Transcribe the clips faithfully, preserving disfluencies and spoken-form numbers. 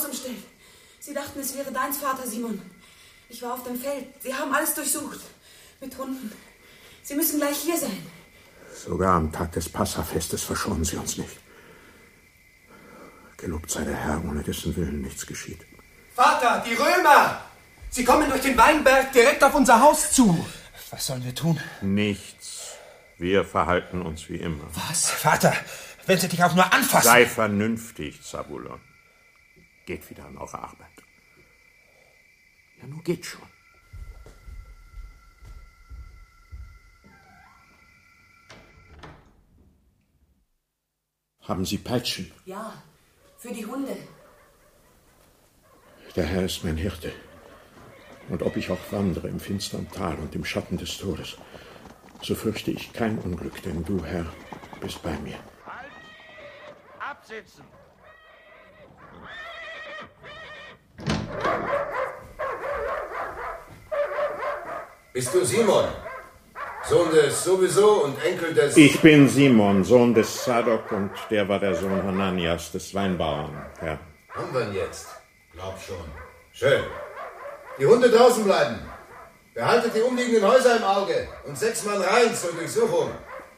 umstellt. Sie dachten, es wäre deins Vater, Simon. Ich war auf dem Feld. Sie haben alles durchsucht. Mit Hunden. Sie müssen gleich hier sein. Sogar am Tag des Passafestes verschonen Sie uns nicht. Gelobt sei der Herr, ohne dessen Willen nichts geschieht. Vater, die Römer! Sie kommen durch den Weinberg direkt auf unser Haus zu. Was sollen wir tun? Nichts. Wir verhalten uns wie immer. Was? Vater, wenn Sie dich auch nur anfassen... Sei vernünftig, Zabulon. Geht wieder an eure Arbeit. Ja, nun geht schon. Haben Sie Peitschen? Ja, für die Hunde. Der Herr ist mein Hirte. Und ob ich auch wandere im finstern Tal und im Schatten des Todes, so fürchte ich kein Unglück, denn du, Herr, bist bei mir. Halt! Absitzen! Bist du Simon, Sohn des sowieso und Enkel des... Ich bin Simon, Sohn des Zadok, und der war der Sohn Hananias, des Weinbauern, Herr. Haben wir ihn jetzt? Glaub schon. Schön. Die Hunde draußen bleiben. Behaltet die umliegenden Häuser im Auge und sechs Mann rein zur Durchsuchung.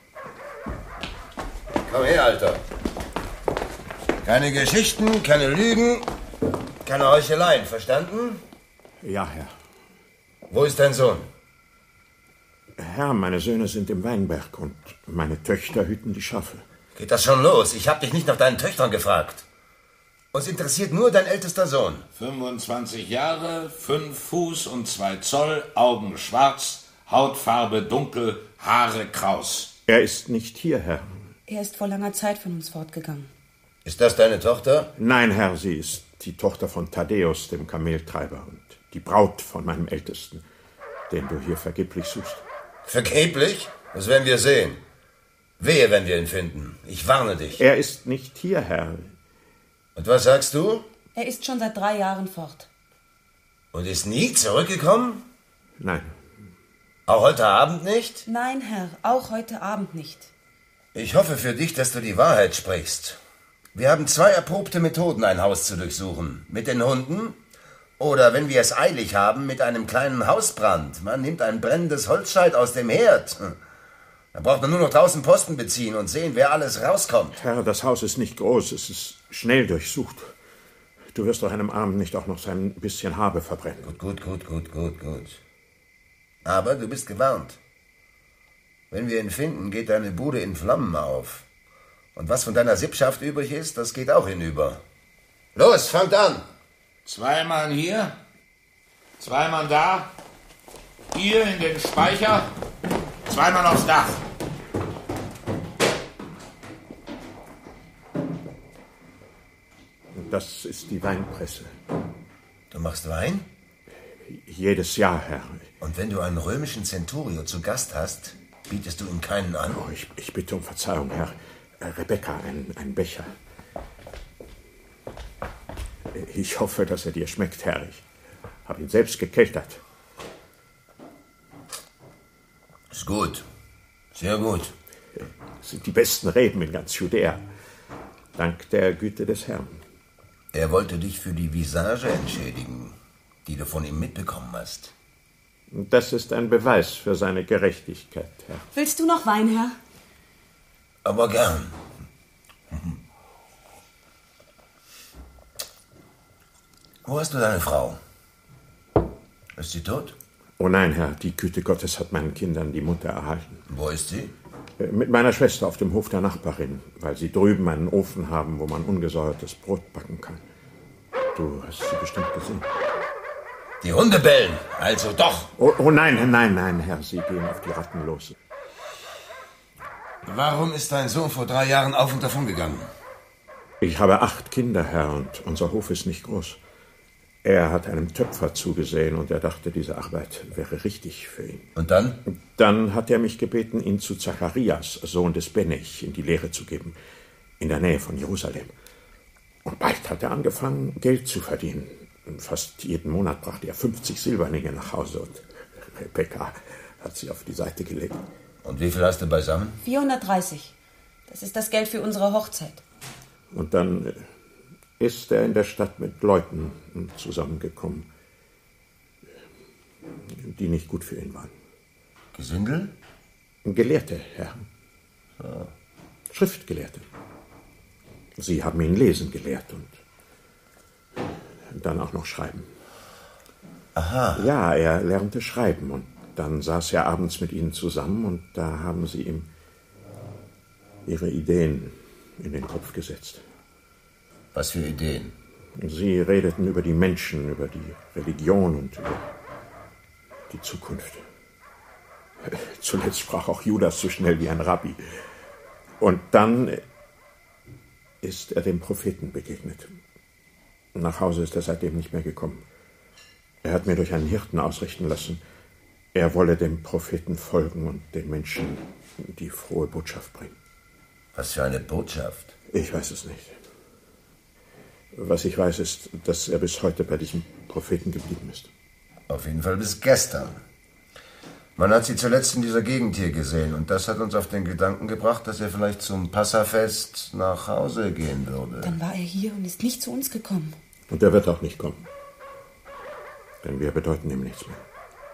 Komm her, Alter. Keine Geschichten, keine Lügen, keine Heucheleien, verstanden? Ja, Herr. Wo ist dein Sohn? Herr, meine Söhne sind im Weinberg und meine Töchter hüten die Schafe. Geht das schon los? Ich hab dich nicht nach deinen Töchtern gefragt. Uns interessiert nur dein ältester Sohn. fünfundzwanzig Jahre, fünf Fuß und zwei Zoll, Augen schwarz, Hautfarbe dunkel, Haare kraus. Er ist nicht hier, Herr. Er ist vor langer Zeit von uns fortgegangen. Ist das deine Tochter? Nein, Herr, sie ist die Tochter von Thaddäus, dem Kameltreiber, und die Braut von meinem Ältesten, den du hier vergeblich suchst. Vergeblich? Das werden wir sehen. Wehe, wenn wir ihn finden. Ich warne dich. Er ist nicht hier, Herr. Und was sagst du? Er ist schon seit drei Jahren fort. Und ist nie zurückgekommen? Nein. Auch heute Abend nicht? Nein, Herr, auch heute Abend nicht. Ich hoffe für dich, dass du die Wahrheit sprichst. Wir haben zwei erprobte Methoden, ein Haus zu durchsuchen. Mit den Hunden oder, wenn wir es eilig haben, mit einem kleinen Hausbrand. Man nimmt ein brennendes Holzscheit aus dem Herd. Da braucht man nur noch draußen Posten beziehen und sehen, wer alles rauskommt. Herr, das Haus ist nicht groß, es ist schnell durchsucht. Du wirst doch einem Armen nicht auch noch sein bisschen Habe verbrennen. Gut, gut, gut, gut, gut, gut. Aber du bist gewarnt. Wenn wir ihn finden, geht deine Bude in Flammen auf. Und was von deiner Sippschaft übrig ist, das geht auch hinüber. Los, fangt an! Zwei Mann hier, zwei Mann da, hier in den Speicher, zwei Mann aufs Dach. Das ist die Weinpresse. Du machst Wein? Jedes Jahr, Herr. Und wenn du einen römischen Centurio zu Gast hast, bietest du ihm keinen an? Oh, ich, ich bitte um Verzeihung, Herr. Äh, Rebecca, ein, ein Becher. Ich hoffe, dass er dir schmeckt, Herr. Ich habe ihn selbst gekeltert. Ist gut. Sehr gut. Das sind die besten Reben in ganz Judäa. Dank der Güte des Herrn. Er wollte dich für die Visage entschädigen, die du von ihm mitbekommen hast. Das ist ein Beweis für seine Gerechtigkeit, Herr. Willst du noch Wein, Herr? Aber gern. Wo hast du deine Frau? Ist sie tot? Oh nein, Herr, die Güte Gottes hat meinen Kindern die Mutter erhalten. Wo ist sie? Mit meiner Schwester auf dem Hof der Nachbarin, weil sie drüben einen Ofen haben, wo man ungesäuertes Brot backen kann. Du hast sie bestimmt gesehen. Die Hunde bellen, also doch. Oh, oh nein, nein, nein, Herr, sie gehen auf die Ratten los. Warum ist dein Sohn vor drei Jahren auf und davon gegangen? Ich habe acht Kinder, Herr, und unser Hof ist nicht groß. Er hat einem Töpfer zugesehen und er dachte, diese Arbeit wäre richtig für ihn. Und dann? Dann hat er mich gebeten, ihn zu Zacharias, Sohn des Benech, in die Lehre zu geben, in der Nähe von Jerusalem. Und bald hat er angefangen, Geld zu verdienen. Fast jeden Monat brachte er fünfzig Silberlinge nach Hause und Rebecca hat sie auf die Seite gelegt. Und wie viel hast du beisammen? vierhundertdreißig. Das ist das Geld für unsere Hochzeit. Und dann ist er in der Stadt mit Leuten zusammengekommen, die nicht gut für ihn waren. Gesindel? Gelehrte, Herr. So. Schriftgelehrte. Sie haben ihn lesen gelehrt und dann auch noch schreiben. Aha. Ja, er lernte schreiben und dann saß er abends mit ihnen zusammen und da haben sie ihm ihre Ideen in den Kopf gesetzt. Was für Ideen? Sie redeten über die Menschen, über die Religion und über die Zukunft. Zuletzt sprach auch Judas so schnell wie ein Rabbi. Und dann ist er dem Propheten begegnet. Nach Hause ist er seitdem nicht mehr gekommen. Er hat mir durch einen Hirten ausrichten lassen, er wolle dem Propheten folgen und den Menschen die frohe Botschaft bringen. Was für eine Botschaft? Ich weiß es nicht. Was ich weiß, ist, dass er bis heute bei diesem Propheten geblieben ist. Auf jeden Fall bis gestern. Man hat sie zuletzt in dieser Gegend hier gesehen und das hat uns auf den Gedanken gebracht, dass er vielleicht zum Passafest nach Hause gehen würde. Dann war er hier und ist nicht zu uns gekommen. Und er wird auch nicht kommen. Denn wir bedeuten ihm nichts mehr.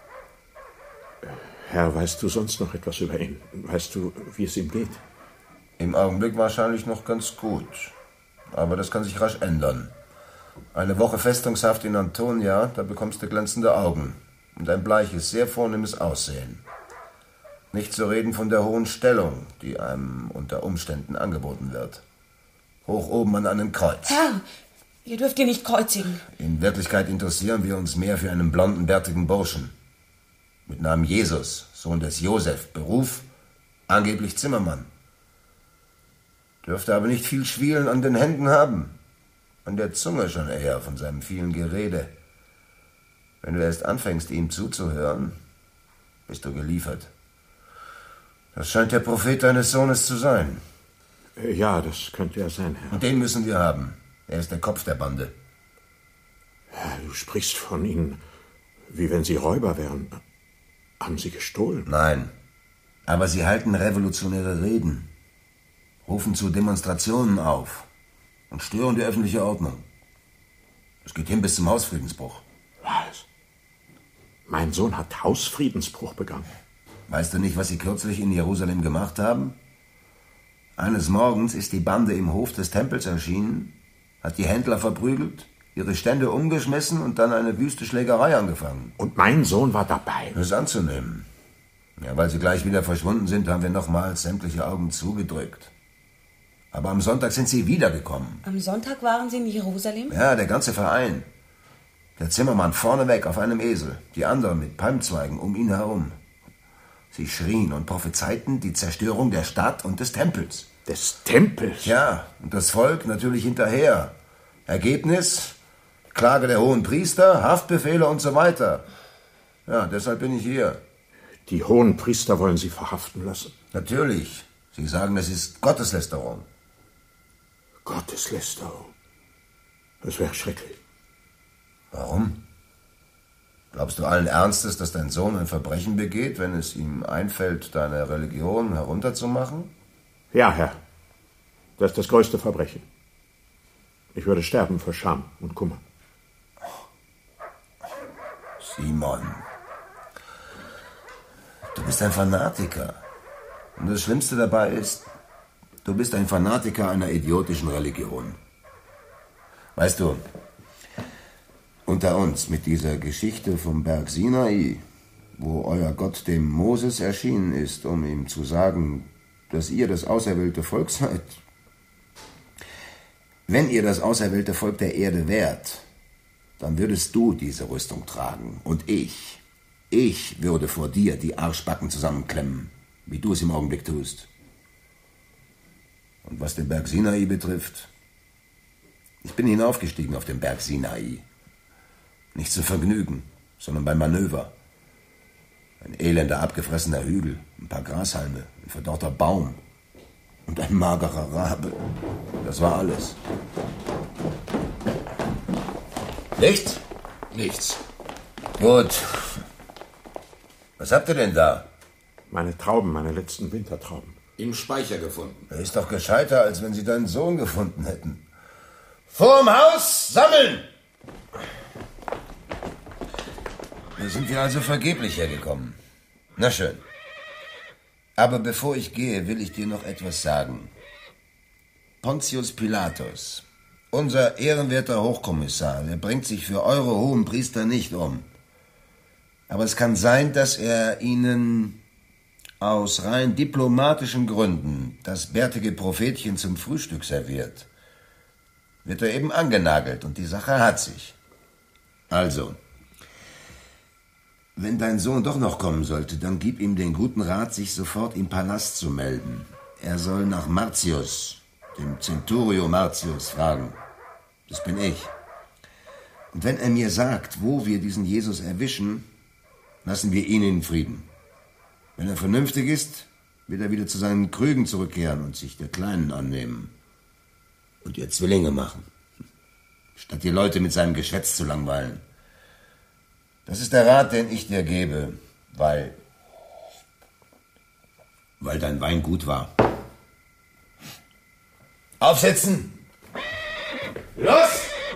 Herr, weißt du sonst noch etwas über ihn? Weißt du, wie es ihm geht? Im Augenblick wahrscheinlich noch ganz gut. Aber das kann sich rasch ändern. Eine Woche Festungshaft in Antonia, da bekommst du glänzende Augen. Und ein bleiches, sehr vornehmes Aussehen. Nicht zu reden von der hohen Stellung, die einem unter Umständen angeboten wird. Hoch oben an einem Kreuz. Herr, ihr dürft ihn nicht kreuzigen. In Wirklichkeit interessieren wir uns mehr für einen blonden, bärtigen Burschen. Mit Namen Jesus, Sohn des Josef, Beruf, angeblich Zimmermann. Dürfte aber nicht viel Schwielen an den Händen haben. An der Zunge schon eher von seinem vielen Gerede. Wenn du erst anfängst, ihm zuzuhören, bist du geliefert. Das scheint der Prophet deines Sohnes zu sein. Ja, das könnte er sein, Herr. Und den müssen wir haben. Er ist der Kopf der Bande. Herr, du sprichst von ihnen, wie wenn sie Räuber wären. Haben sie gestohlen? Nein, aber sie halten revolutionäre Reden, rufen zu Demonstrationen auf und stören die öffentliche Ordnung. Es geht hin bis zum Hausfriedensbruch. Was? Mein Sohn hat Hausfriedensbruch begangen. Weißt du nicht, was sie kürzlich in Jerusalem gemacht haben? Eines Morgens ist die Bande im Hof des Tempels erschienen, hat die Händler verprügelt, ihre Stände umgeschmissen und dann eine wüste Schlägerei angefangen. Und mein Sohn war dabei? Das ist anzunehmen. Ja, weil sie gleich wieder verschwunden sind, haben wir nochmals sämtliche Augen zugedrückt. Aber am Sonntag sind sie wiedergekommen. Am Sonntag waren sie in Jerusalem? Ja, der ganze Verein. Der Zimmermann vorneweg auf einem Esel, die anderen mit Palmzweigen um ihn herum. Sie schrien und prophezeiten die Zerstörung der Stadt und des Tempels. Des Tempels? Ja, und das Volk natürlich hinterher. Ergebnis: Klage der hohen Priester, Haftbefehle und so weiter. Ja, deshalb bin ich hier. Die hohen Priester wollen Sie verhaften lassen? Natürlich. Sie sagen, es ist Gotteslästerung. Gotteslästerung? Das wäre schrecklich. Warum? Glaubst du allen Ernstes, dass dein Sohn ein Verbrechen begeht, wenn es ihm einfällt, deine Religion herunterzumachen? Ja, Herr. Das ist das größte Verbrechen. Ich würde sterben vor Scham und Kummer. Simon, du bist ein Fanatiker. Und das Schlimmste dabei ist, du bist ein Fanatiker einer idiotischen Religion. Weißt du, unter uns mit dieser Geschichte vom Berg Sinai, wo euer Gott dem Moses erschienen ist, um ihm zu sagen, dass ihr das auserwählte Volk seid. Wenn ihr das auserwählte Volk der Erde wärt, dann würdest du diese Rüstung tragen. Und ich, ich würde vor dir die Arschbacken zusammenklemmen, wie du es im Augenblick tust. Und was den Berg Sinai betrifft, ich bin hinaufgestiegen auf den Berg Sinai. Nicht zum Vergnügen, sondern beim Manöver. Ein elender, abgefressener Hügel, ein paar Grashalme, ein verdorrter Baum und ein magerer Rabe. Das war alles. Nichts? Nichts. Gut. Was habt ihr denn da? Meine Trauben, meine letzten Wintertrauben. Im Speicher gefunden. Er ist doch gescheiter, als wenn sie deinen Sohn gefunden hätten. Vorm Haus sammeln! Da sind wir also vergeblich hergekommen. Na schön. Aber bevor ich gehe, will ich dir noch etwas sagen. Pontius Pilatus, unser ehrenwerter Hochkommissar, der bringt sich für eure hohen Priester nicht um. Aber es kann sein, dass er ihnen aus rein diplomatischen Gründen das bärtige Prophetchen zum Frühstück serviert. Wird er eben angenagelt und die Sache hat sich. Also, wenn dein Sohn doch noch kommen sollte, dann gib ihm den guten Rat, sich sofort im Palast zu melden. Er soll nach Martius, dem Centurio Martius, fragen. Das bin ich. Und wenn er mir sagt, wo wir diesen Jesus erwischen, lassen wir ihn in Frieden. Wenn er vernünftig ist, wird er wieder zu seinen Krügen zurückkehren und sich der Kleinen annehmen. Und ihr Zwillinge machen, statt die Leute mit seinem Geschwätz zu langweilen. Das ist der Rat, den ich dir gebe, weil... weil dein Wein gut war. Aufsetzen! Los!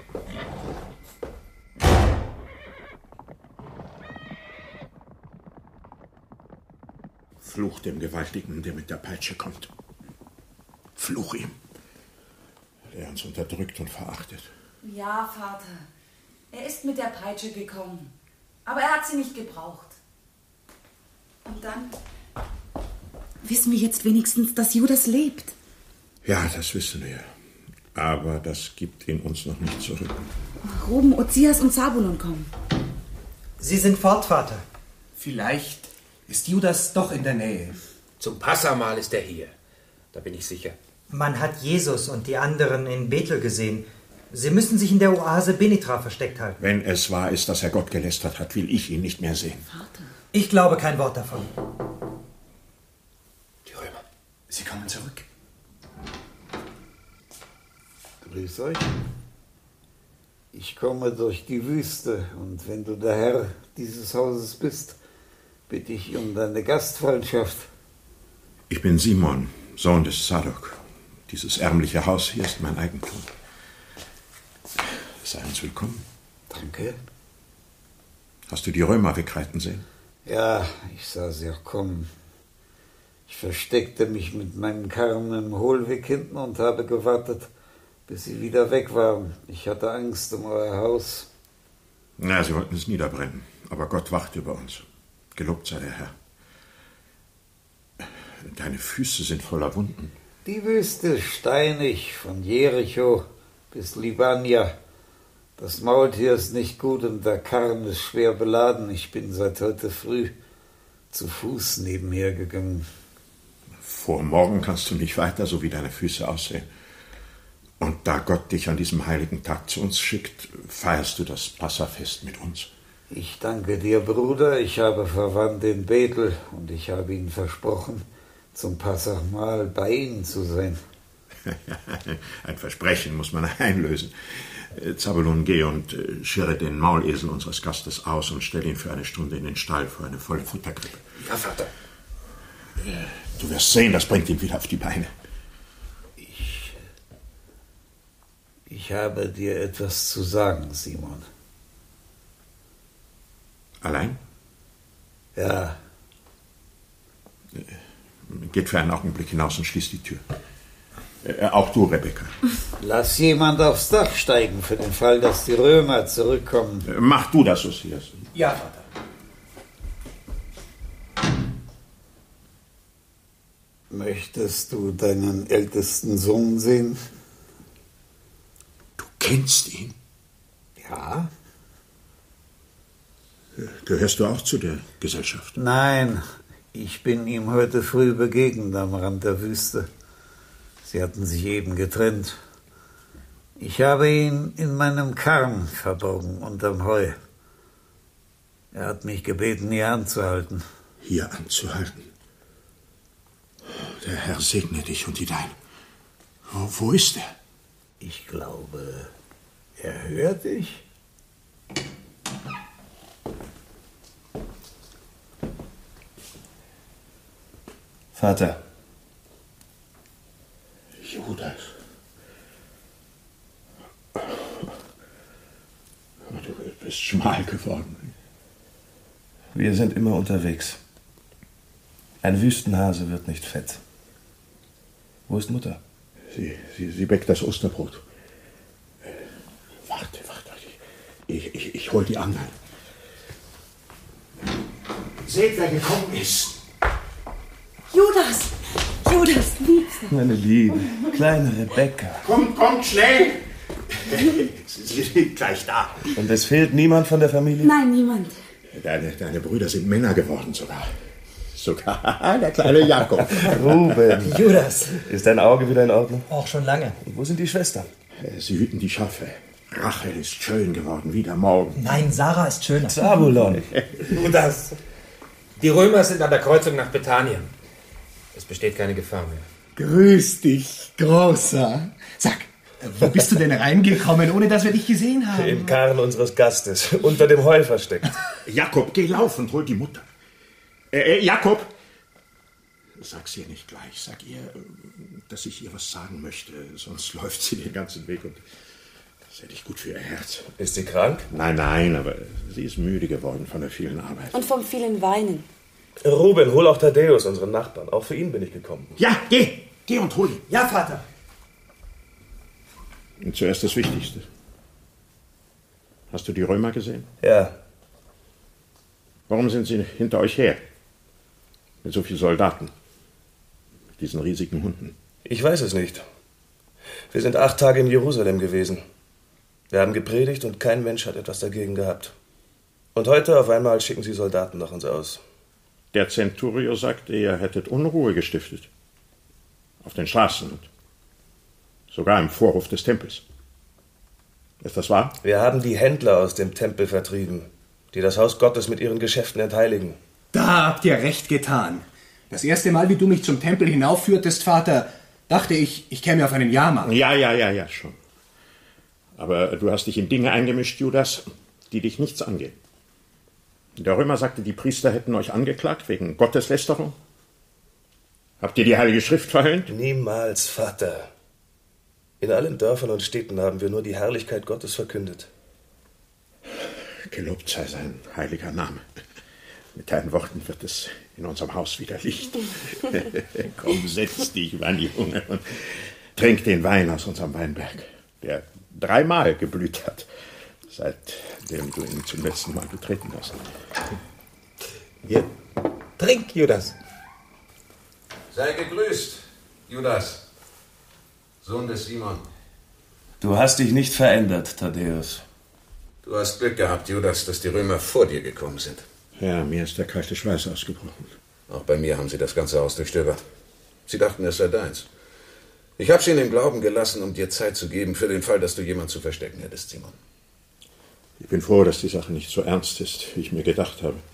Fluch dem Gewaltigen, der mit der Peitsche kommt. Fluch ihm, der uns unterdrückt und verachtet. Ja, Vater. Er ist mit der Peitsche gekommen. Aber er hat sie nicht gebraucht. Und dann wissen wir jetzt wenigstens, dass Judas lebt. Ja, das wissen wir. Aber das gibt ihn uns noch nicht zurück. Ruben, Ozias und Zabulon kommen. Sie sind fort, Vater. Vielleicht ist Judas doch in der Nähe. Zum Passamal ist er hier. Da bin ich sicher. Man hat Jesus und die anderen in Bethel gesehen. Sie müssen sich in der Oase Benitra versteckt halten. Wenn es wahr ist, dass er Gott gelästert hat, will ich ihn nicht mehr sehen. Vater. Ich glaube kein Wort davon. Die Römer, sie kommen zurück. Grüß euch. Ich komme durch die Wüste und wenn du der Herr dieses Hauses bist, bitte ich um deine Gastfreundschaft. Ich bin Simon, Sohn des Zadok. Dieses ärmliche Haus hier ist mein Eigentum. Sei uns willkommen. Danke. Hast du die Römer wegreiten sehen? Ja, ich sah sie auch kommen. Ich versteckte mich mit meinem Karren im Hohlweg hinten und habe gewartet, bis sie wieder weg waren. Ich hatte Angst um euer Haus. Na, sie wollten es niederbrennen. Aber Gott wacht über uns. Gelobt sei der Herr. Deine Füße sind voller Wunden. Die Wüste ist steinig, von Jericho bis Libania. Das Maultier ist nicht gut und der Karren ist schwer beladen. Ich bin seit heute früh zu Fuß nebenher gegangen. Vor morgen kannst du nicht weiter, so wie deine Füße aussehen. Und da Gott dich an diesem heiligen Tag zu uns schickt, feierst du das Passafest mit uns. Ich danke dir, Bruder. Ich habe Verwandte in Bethel und ich habe ihnen versprochen, zum Passachmahl bei ihnen zu sein. Ein Versprechen muss man einlösen. Zabulon, geh und schirre den Maulesel unseres Gastes aus und stell ihn für eine Stunde in den Stall für eine volle Futterkrippe. Ja, Vater. Du wirst sehen, das bringt ihn wieder auf die Beine. Ich, ich habe dir etwas zu sagen, Simon. Allein? Ja. Geht für einen Augenblick hinaus und schließt die Tür. Äh, auch du, Rebecca. Lass jemand aufs Dach steigen, für den Fall, dass die Römer zurückkommen. Äh, mach du das, Osias. Ja, Vater. Möchtest du deinen ältesten Sohn sehen? Du kennst ihn? Ja. Gehörst du auch zu der Gesellschaft? Nein, ich bin ihm heute früh begegnet am Rand der Wüste. Sie hatten sich eben getrennt. Ich habe ihn in meinem Karren verborgen, unterm Heu. Er hat mich gebeten, hier anzuhalten. Hier anzuhalten? Der Herr segne dich und die Deinen. Wo, wo ist er? Ich glaube, er hört dich. Vater. Judas. bist schmal geworden. Wir sind immer unterwegs. Ein Wüstenhase wird nicht fett. Wo ist Mutter? Sie, sie, sie bäckt das Osterbrot. Äh, warte, warte. Ich, ich, ich hol die anderen. Seht, wer gekommen ist. Judas! Judas, Liebster. Meine Liebe, kleine Rebecca. Kommt, kommt, schnell! Sie sind gleich da. Und es fehlt niemand von der Familie? Nein, niemand. Deine, deine Brüder sind Männer geworden sogar. Sogar der kleine Jakob. Ruben. Judas. Ist dein Auge wieder in Ordnung? Auch schon lange. Und wo sind die Schwestern? Sie hüten die Schafe. Rachel ist schön geworden, wie der Morgen. Nein, Sarah ist schöner. Zabulon. Judas. Die Römer sind an der Kreuzung nach Bethanien. Es besteht keine Gefahr mehr. Grüß dich, Großer. Sag, wo bist du denn reingekommen, ohne dass wir dich gesehen haben? Im Karren unseres Gastes, unter dem Heu versteckt. Jakob, geh lauf und hol die Mutter. Äh, äh, Jakob! Sag's ihr nicht gleich. Sag ihr, dass ich ihr was sagen möchte. Sonst läuft sie den ganzen Weg und das hätte ich gut für ihr Herz. Ist sie krank? Nein, nein, aber sie ist müde geworden von der vielen Arbeit. Und vom vielen Weinen. Ruben, hol auch Thaddäus, unseren Nachbarn. Auch für ihn bin ich gekommen. Ja, geh! Geh und hol ihn. Ja, Vater. Und zuerst das Wichtigste. Hast du die Römer gesehen? Ja. Warum sind sie hinter euch her? Mit so vielen Soldaten. Mit diesen riesigen Hunden. Ich weiß es nicht. Wir sind acht Tage in Jerusalem gewesen. Wir haben gepredigt und kein Mensch hat etwas dagegen gehabt. Und heute auf einmal schicken sie Soldaten nach uns aus. Der Centurio sagte, ihr hättet Unruhe gestiftet. Auf den Straßen und sogar im Vorhof des Tempels. Ist das wahr? Wir haben die Händler aus dem Tempel vertrieben, die das Haus Gottes mit ihren Geschäften entheiligen. Da habt ihr recht getan. Das erste Mal, wie du mich zum Tempel hinaufführtest, Vater, dachte ich, ich käme auf einen Jahrmarkt. Ja, ja, ja, ja, schon. Aber du hast dich in Dinge eingemischt, Judas, die dich nichts angehen. Der Römer sagte, die Priester hätten euch angeklagt wegen Gotteslästerung. Habt ihr die Heilige Schrift verhöhnt? Niemals, Vater. In allen Dörfern und Städten haben wir nur die Herrlichkeit Gottes verkündet. Gelobt sei sein heiliger Name. Mit deinen Worten wird es in unserem Haus wieder Licht. Komm, setz dich, mein Junge, und trink den Wein aus unserem Weinberg, der dreimal geblüht hat, seitdem du ihn zum letzten Mal betreten hast. Hier, trink, Judas. Sei gegrüßt, Judas, Sohn des Simon. Du hast dich nicht verändert, Thaddäus. Du hast Glück gehabt, Judas, dass die Römer vor dir gekommen sind. Ja, mir ist der kalte Schweiß ausgebrochen. Auch bei mir haben sie das ganze Haus durchstöbert. Sie dachten, es sei deins. Ich habe sie in dem Glauben gelassen, um dir Zeit zu geben, für den Fall, dass du jemand zu verstecken hättest, Simon. Ich bin froh, dass die Sache nicht so ernst ist, wie ich mir gedacht habe.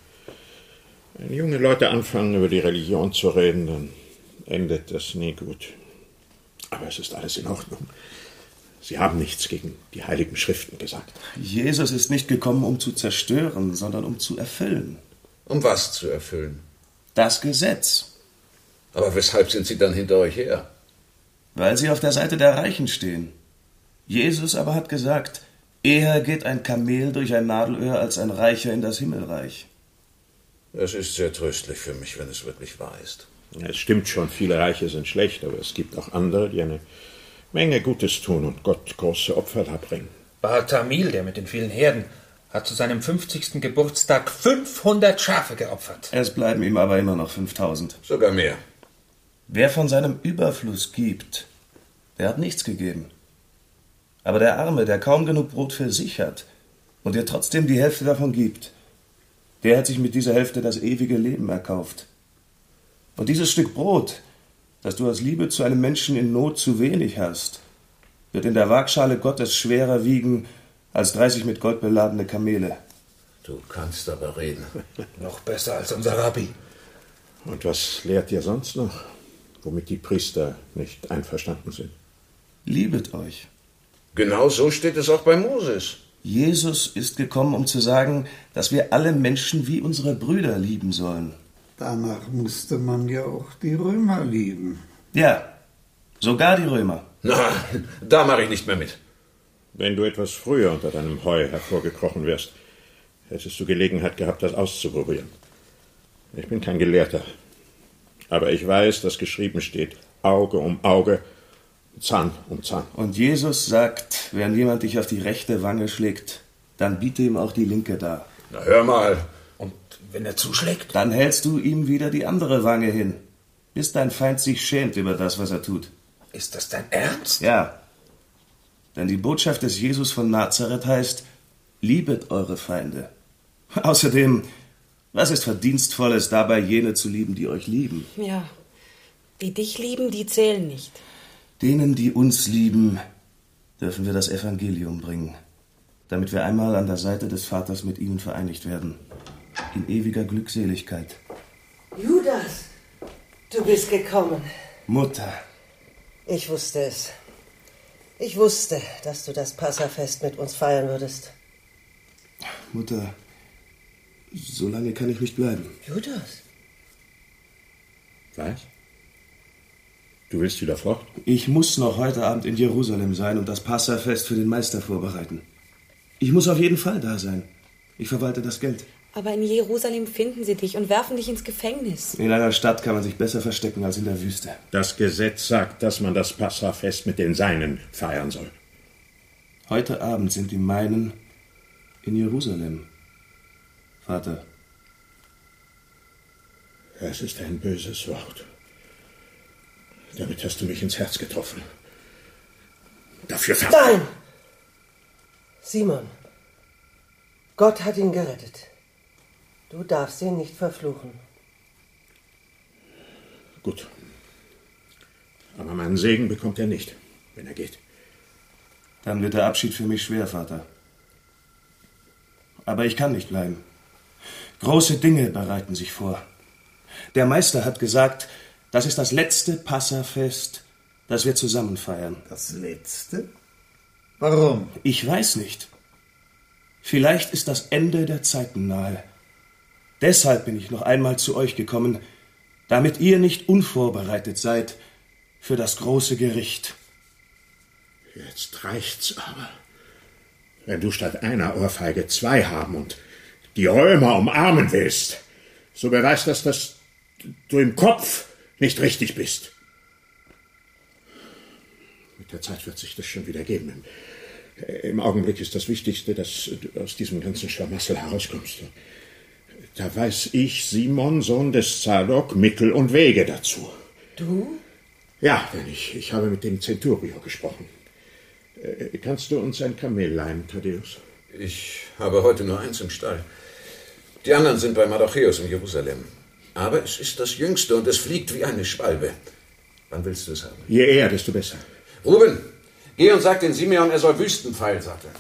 Wenn junge Leute anfangen, über die Religion zu reden, dann endet das nie gut. Aber es ist alles in Ordnung. Sie haben nichts gegen die heiligen Schriften gesagt. Jesus ist nicht gekommen, um zu zerstören, sondern um zu erfüllen. Um was zu erfüllen? Das Gesetz. Aber weshalb sind sie dann hinter euch her? Weil sie auf der Seite der Reichen stehen. Jesus aber hat gesagt, eher geht ein Kamel durch ein Nadelöhr als ein Reicher in das Himmelreich. Es ist sehr tröstlich für mich, wenn es wirklich wahr ist. Es stimmt schon, viele Reiche sind schlecht, aber es gibt auch andere, die eine Menge Gutes tun und Gott große Opfer darbringen. Barthamil, der mit den vielen Herden, hat zu seinem fünfzigsten Geburtstag fünfhundert Schafe geopfert. Es bleiben ihm aber immer noch fünftausend. Sogar mehr. Wer von seinem Überfluss gibt, der hat nichts gegeben. Aber der Arme, der kaum genug Brot für sich hat und dir trotzdem die Hälfte davon gibt, der hat sich mit dieser Hälfte das ewige Leben erkauft. Und dieses Stück Brot, das du aus Liebe zu einem Menschen in Not zu wenig hast, wird in der Waagschale Gottes schwerer wiegen als dreißig mit Gold beladene Kamele. Du kannst aber reden. Noch besser als unser Rabbi. Und was lehrt ihr sonst noch, womit die Priester nicht einverstanden sind? Liebet euch. Genau so steht es auch bei Moses. Jesus ist gekommen, um zu sagen, dass wir alle Menschen wie unsere Brüder lieben sollen. Danach musste man ja auch die Römer lieben. Ja, sogar die Römer. Na, da mache ich nicht mehr mit. Wenn du etwas früher unter deinem Heu hervorgekrochen wärst, hättest du Gelegenheit gehabt, das auszuprobieren. Ich bin kein Gelehrter, aber ich weiß, dass geschrieben steht, Auge um Auge, Zahn um Zahn. Und Jesus sagt, wenn jemand dich auf die rechte Wange schlägt, dann biete ihm auch die linke dar. Na, hör mal. Und wenn er zuschlägt? Dann hältst du ihm wieder die andere Wange hin, bis dein Feind sich schämt über das, was er tut. Ist das dein Ernst? Ja. Denn die Botschaft des Jesus von Nazareth heißt, liebet eure Feinde. Außerdem, was ist Verdienstvolles dabei, jene zu lieben, die euch lieben? Ja, die dich lieben, die zählen nicht. Denen, die uns lieben, dürfen wir das Evangelium bringen, damit wir einmal an der Seite des Vaters mit ihnen vereinigt werden, in ewiger Glückseligkeit. Judas, du bist gekommen. Mutter. Ich wusste es. Ich wusste, dass du das Passafest mit uns feiern würdest. Mutter, so lange kann ich nicht bleiben. Judas? Was? Du willst wieder fort? Ich muss noch heute Abend in Jerusalem sein und das Passafest für den Meister vorbereiten. Ich muss auf jeden Fall da sein. Ich verwalte das Geld. Aber in Jerusalem finden sie dich und werfen dich ins Gefängnis. In einer Stadt kann man sich besser verstecken als in der Wüste. Das Gesetz sagt, dass man das Passafest mit den Seinen feiern soll. Heute Abend sind die meinen in Jerusalem. Vater. Es ist ein böses Wort. Damit hast du mich ins Herz getroffen. Dafür ver... Nein! Simon, Gott hat ihn gerettet. Du darfst ihn nicht verfluchen. Gut. Aber meinen Segen bekommt er nicht, wenn er geht. Dann wird der Abschied für mich schwer, Vater. Aber ich kann nicht bleiben. Große Dinge bereiten sich vor. Der Meister hat gesagt, das ist das letzte Passafest, das wir zusammen feiern. Das letzte? Warum? Ich weiß nicht. Vielleicht ist das Ende der Zeiten nahe. Deshalb bin ich noch einmal zu euch gekommen, damit ihr nicht unvorbereitet seid für das große Gericht. Jetzt reicht's aber. Wenn du statt einer Ohrfeige zwei haben und die Römer umarmen willst, so beweist das, dass du im Kopf nicht richtig bist. Mit der Zeit wird sich das schon wieder geben. Im Augenblick ist das Wichtigste, dass du aus diesem ganzen Schlamassel herauskommst. Da weiß ich, Simon, Sohn des Zadok, Mittel und Wege dazu. Du? Ja, denn ich, ich habe mit dem Centurio gesprochen. Äh, kannst du uns ein Kamel leihen, Thaddäus? Ich habe heute nur eins im Stall. Die anderen sind bei Mardochäus in Jerusalem. Aber es ist das Jüngste und es fliegt wie eine Schwalbe. Wann willst du es haben? Je eher, desto besser. Ruben, geh und sag den Simeon, er soll Wüstenpfeil satteln.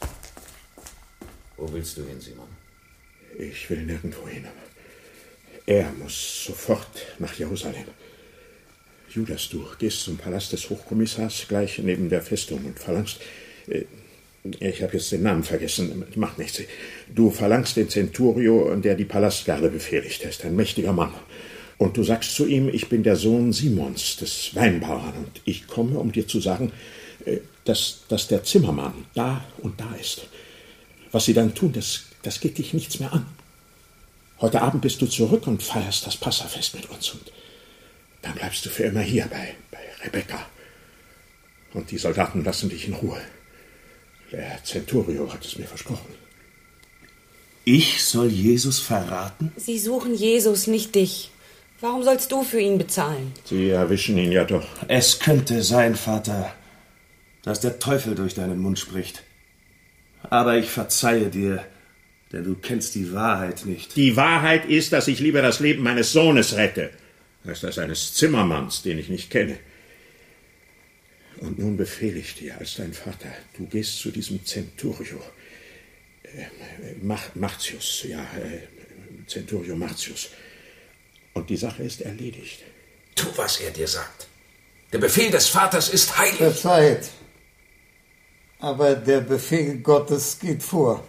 Wo willst du hin, Simon? Ich will nirgendwo hin, aber er muss sofort nach Jerusalem. Judas, du gehst zum Palast des Hochkommissars gleich neben der Festung und verlangst... Äh, ich habe jetzt den Namen vergessen, macht nichts. Du verlangst den Centurio, der die Palastgarde befehligt. Er ist ein mächtiger Mann. Und du sagst zu ihm, ich bin der Sohn Simons, des Weinbauern, und ich komme, um dir zu sagen, dass, dass der Zimmermann da und da ist. Was sie dann tun, das, das geht dich nichts mehr an. Heute Abend bist du zurück und feierst das Passafest mit uns. Und dann bleibst du für immer hier bei, bei Rebekka. Und die Soldaten lassen dich in Ruhe. Der Centurio hat es mir versprochen. Ich soll Jesus verraten? Sie suchen Jesus, nicht dich. Warum sollst du für ihn bezahlen? Sie erwischen ihn ja doch. Es könnte sein, Vater, dass der Teufel durch deinen Mund spricht. Aber ich verzeihe dir, denn du kennst die Wahrheit nicht. Die Wahrheit ist, dass ich lieber das Leben meines Sohnes rette, als das eines Zimmermanns, den ich nicht kenne. Und nun befehle ich dir als dein Vater, du gehst zu diesem Centurio, äh, Mach, Martius, ja, äh, Centurio Martius. Und die Sache ist erledigt. Tu, was er dir sagt. Der Befehl des Vaters ist heilig. Verzeiht. Aber der Befehl Gottes geht vor.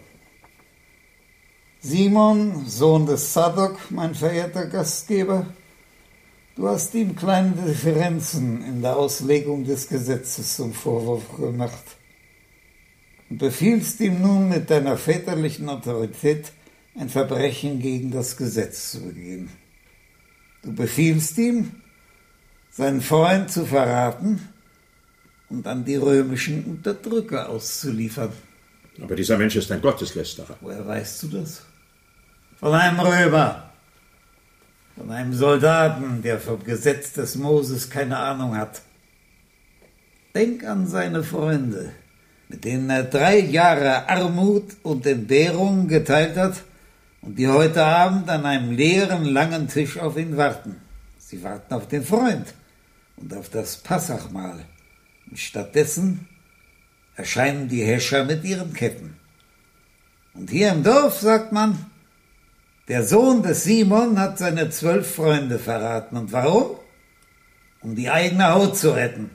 Simon, Sohn des Zadok, mein verehrter Gastgeber, du hast ihm kleine Differenzen in der Auslegung des Gesetzes zum Vorwurf gemacht. und befiehlst ihm nun mit deiner väterlichen Autorität, ein Verbrechen gegen das Gesetz zu begehen. Du befiehlst ihm, seinen Freund zu verraten und an die römischen Unterdrücker auszuliefern. Aber dieser Mensch ist ein Gotteslästerer. Woher weißt du das? Von einem Römer. Von einem Soldaten, der vom Gesetz des Moses keine Ahnung hat. Denk an seine Freunde, mit denen er drei Jahre Armut und Entbehrung geteilt hat und die heute Abend an einem leeren, langen Tisch auf ihn warten. Sie warten auf den Freund und auf das Passachmahl. Und stattdessen erscheinen die Häscher mit ihren Ketten. Und hier im Dorf sagt man, der Sohn des Simon hat seine zwölf Freunde verraten. Und warum? Um die eigene Haut zu retten.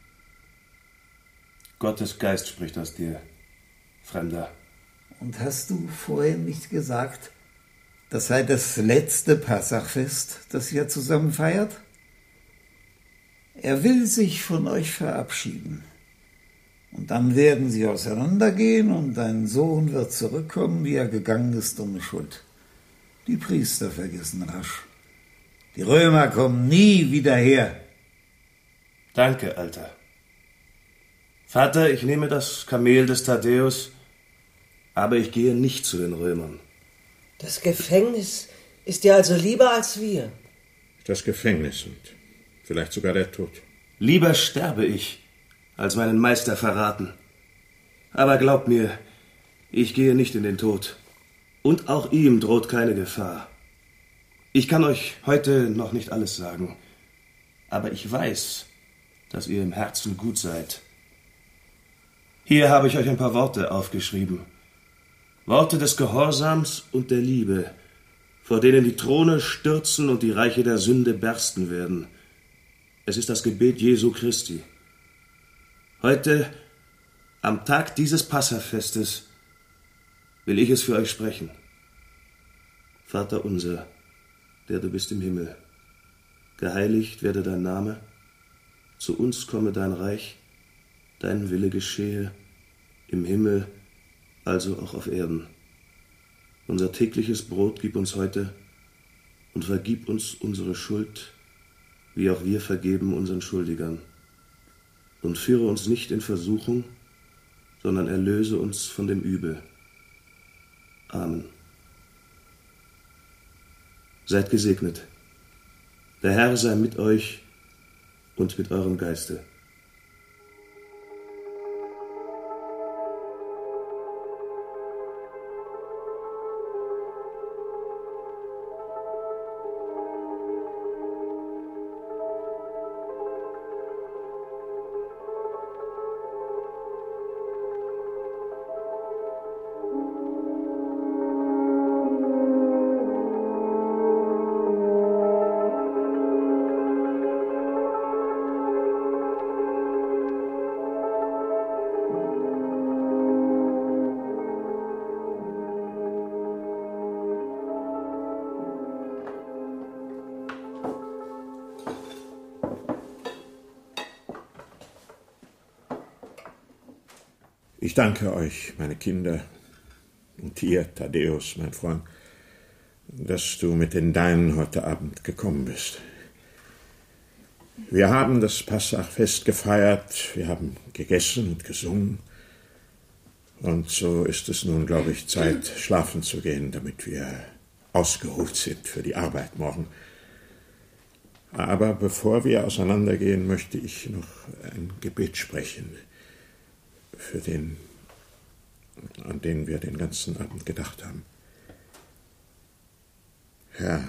Gottes Geist spricht aus dir, Fremder. Und hast du vorhin nicht gesagt, das sei das letzte Passachfest, das ihr zusammen feiert? Er will sich von euch verabschieden. Und dann werden sie auseinandergehen und dein Sohn wird zurückkommen, wie er gegangen ist, ohne Schuld. Die Priester vergessen rasch. Die Römer kommen nie wieder her. Danke, Alter. Vater, ich nehme das Kamel des Thaddäus, aber ich gehe nicht zu den Römern. Das Gefängnis ist dir also lieber als wir? Das Gefängnis und vielleicht sogar der Tod. Lieber sterbe ich, als meinen Meister verraten. Aber glaubt mir, ich gehe nicht in den Tod. Und auch ihm droht keine Gefahr. Ich kann euch heute noch nicht alles sagen, aber ich weiß, dass ihr im Herzen gut seid. Hier habe ich euch ein paar Worte aufgeschrieben. Worte des Gehorsams und der Liebe, vor denen die Throne stürzen und die Reiche der Sünde bersten werden. Es ist das Gebet Jesu Christi. Heute, am Tag dieses Passafestes, will ich es für euch sprechen. Vater unser, der du bist im Himmel, geheiligt werde dein Name, zu uns komme dein Reich, dein Wille geschehe, im Himmel, also auch auf Erden. Unser tägliches Brot gib uns heute und vergib uns unsere Schuld, wie auch wir vergeben unseren Schuldigern. Und führe uns nicht in Versuchung, sondern erlöse uns von dem Übel. Amen. Seid gesegnet. Der Herr sei mit euch und mit eurem Geiste. Ich danke euch, meine Kinder, und dir, Thaddäus, mein Freund, dass du mit den Deinen heute Abend gekommen bist. Wir haben das Passachfest gefeiert, wir haben gegessen und gesungen, und so ist es nun, glaube ich, Zeit, schlafen zu gehen, damit wir ausgeruht sind für die Arbeit morgen. Aber bevor wir auseinandergehen, möchte ich noch ein Gebet sprechen, für den, an den wir den ganzen Abend gedacht haben. Herr,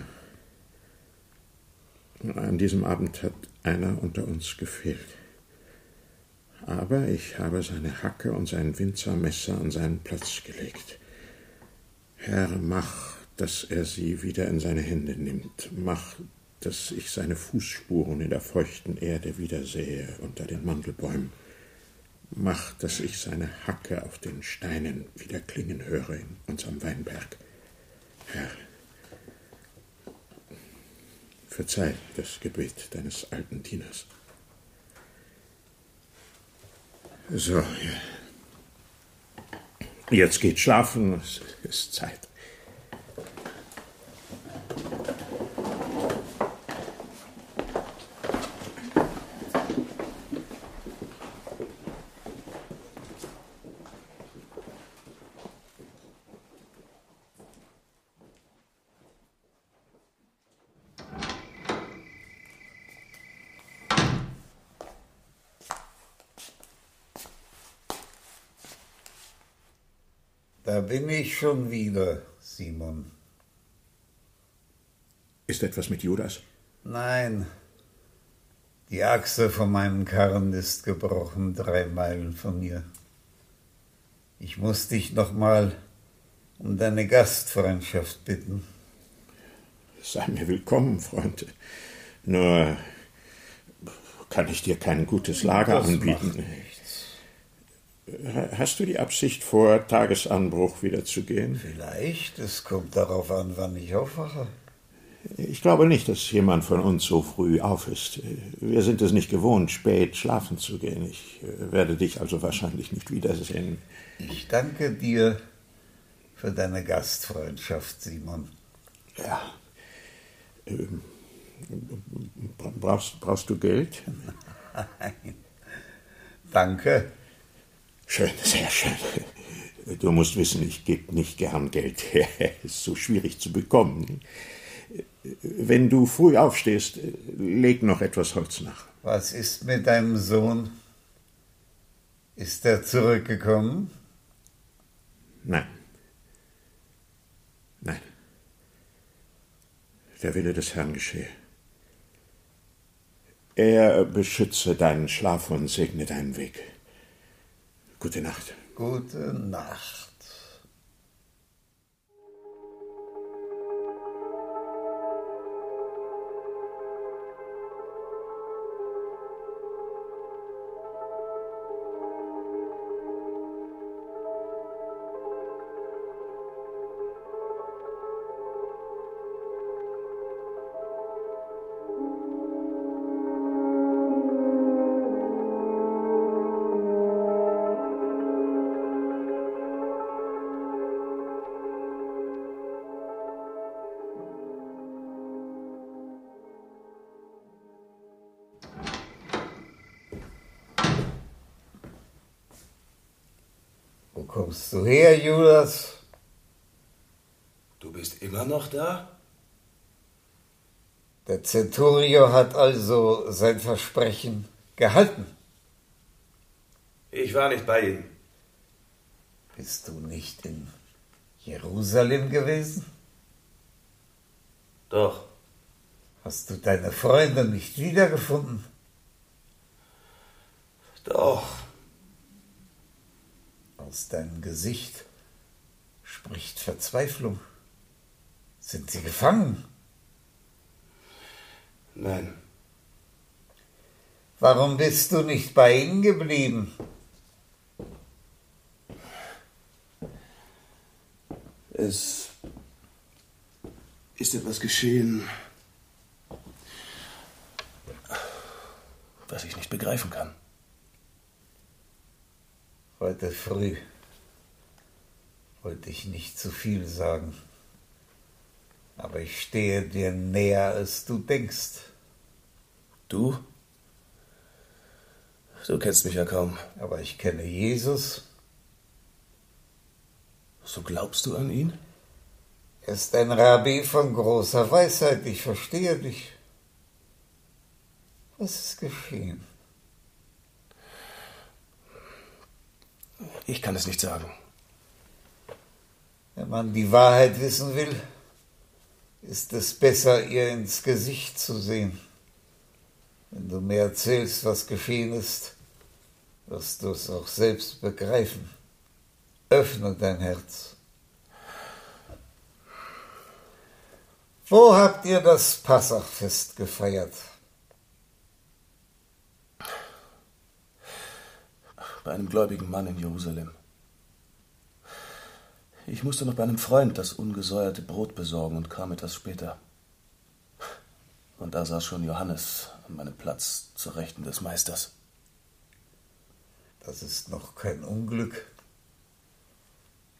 an diesem Abend hat einer unter uns gefehlt. Aber ich habe seine Hacke und sein Winzermesser an seinen Platz gelegt. Herr, mach, dass er sie wieder in seine Hände nimmt. Mach, dass ich seine Fußspuren in der feuchten Erde wiedersehe unter den Mandelbäumen. Mach, dass ich seine Hacke auf den Steinen wieder klingen höre in unserem Weinberg. Herr, verzeih das Gebet deines alten Dieners. So, ja. Jetzt geht schlafen, es ist Zeit. Da bin ich schon wieder, Simon. Ist etwas mit Judas? Nein. Die Achse von meinem Karren ist gebrochen, drei Meilen von mir. Ich muss dich noch mal um deine Gastfreundschaft bitten. Sei mir willkommen, Freund. Nur kann ich dir kein gutes Lager Das anbieten. macht nichts. Hast du die Absicht, vor Tagesanbruch wieder zu gehen? Vielleicht. Es kommt darauf an, wann ich aufwache. Ich glaube nicht, dass jemand von uns so früh auf ist. Wir sind es nicht gewohnt, spät schlafen zu gehen. Ich werde dich also wahrscheinlich nicht wiedersehen. Ich danke dir für deine Gastfreundschaft, Simon. Ja. Ähm, brauchst, brauchst du Geld? Nein. Danke. Schön, sehr schön. Du musst wissen, ich gebe nicht gern Geld her. Es ist so schwierig zu bekommen. Wenn du früh aufstehst, leg noch etwas Holz nach. Was ist mit deinem Sohn? Ist er zurückgekommen? Nein. Nein. Der Wille des Herrn geschehe. Er beschütze deinen Schlaf und segne deinen Weg. Gute Nacht. Gute Nacht. Wo kommst du her, Judas? Du bist immer noch da? Der Centurio hat also sein Versprechen gehalten. Ich war nicht bei ihm. Bist du nicht in Jerusalem gewesen? Doch. Hast du deine Freunde nicht wiedergefunden? Doch. Aus deinem Gesicht spricht Verzweiflung. Sind sie gefangen? Nein. Warum bist du nicht bei ihnen geblieben? Es ist etwas geschehen, was ich nicht begreifen kann. Heute früh wollte ich nicht zu viel sagen, aber ich stehe dir näher, als du denkst. Du? Du kennst mich ja kaum. Aber ich kenne Jesus. So glaubst du an ihn? Er ist ein Rabbi von großer Weisheit, ich verstehe dich. Was ist geschehen? Ich kann es nicht sagen. Wenn man die Wahrheit wissen will, ist es besser, ihr ins Gesicht zu sehen. Wenn du mir erzählst, was geschehen ist, wirst du es auch selbst begreifen. Öffne dein Herz. Wo habt ihr das Passachfest gefeiert? Bei einem gläubigen Mann in Jerusalem. Ich musste noch bei einem Freund das ungesäuerte Brot besorgen und kam etwas später. Und da saß schon Johannes an meinem Platz zur Rechten des Meisters. Das ist noch kein Unglück.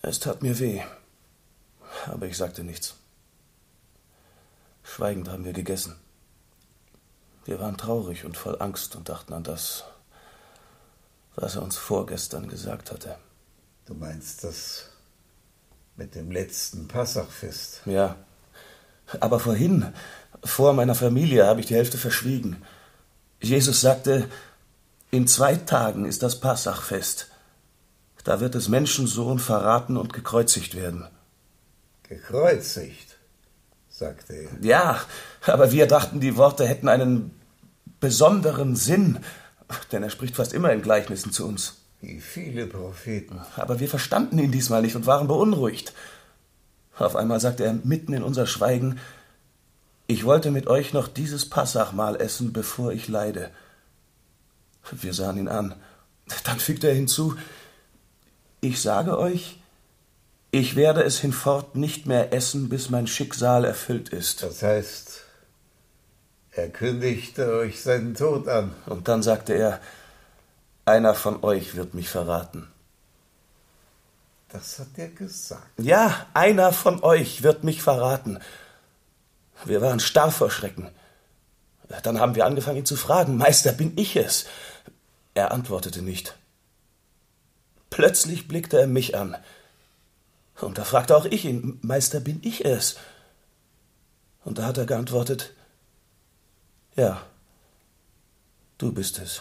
Es tat mir weh, aber ich sagte nichts. Schweigend haben wir gegessen. Wir waren traurig und voll Angst und dachten an das, was er uns vorgestern gesagt hatte. Du meinst das mit dem letzten Passachfest? Ja, aber vorhin, vor meiner Familie, habe ich die Hälfte verschwiegen. Jesus sagte, in zwei Tagen ist das Passachfest. Da wird des Menschensohn verraten und gekreuzigt werden. Gekreuzigt, sagte er. Ja, aber wir dachten, die Worte hätten einen besonderen Sinn, denn er spricht fast immer in Gleichnissen zu uns. Wie viele Propheten. Aber wir verstanden ihn diesmal nicht und waren beunruhigt. Auf einmal sagte er mitten in unser Schweigen, ich wollte mit euch noch dieses Passachmahl essen, bevor ich leide. Wir sahen ihn an. Dann fügte er hinzu, ich sage euch, ich werde es hinfort nicht mehr essen, bis mein Schicksal erfüllt ist. Das heißt, er kündigte euch seinen Tod an. Und dann sagte er, einer von euch wird mich verraten. Das hat er gesagt. Ja, einer von euch wird mich verraten. Wir waren starr vor Schrecken. Dann haben wir angefangen, ihn zu fragen, Meister, bin ich es? Er antwortete nicht. Plötzlich blickte er mich an. Und da fragte auch ich ihn, Meister, bin ich es? Und da hat er geantwortet, ja, du bist es.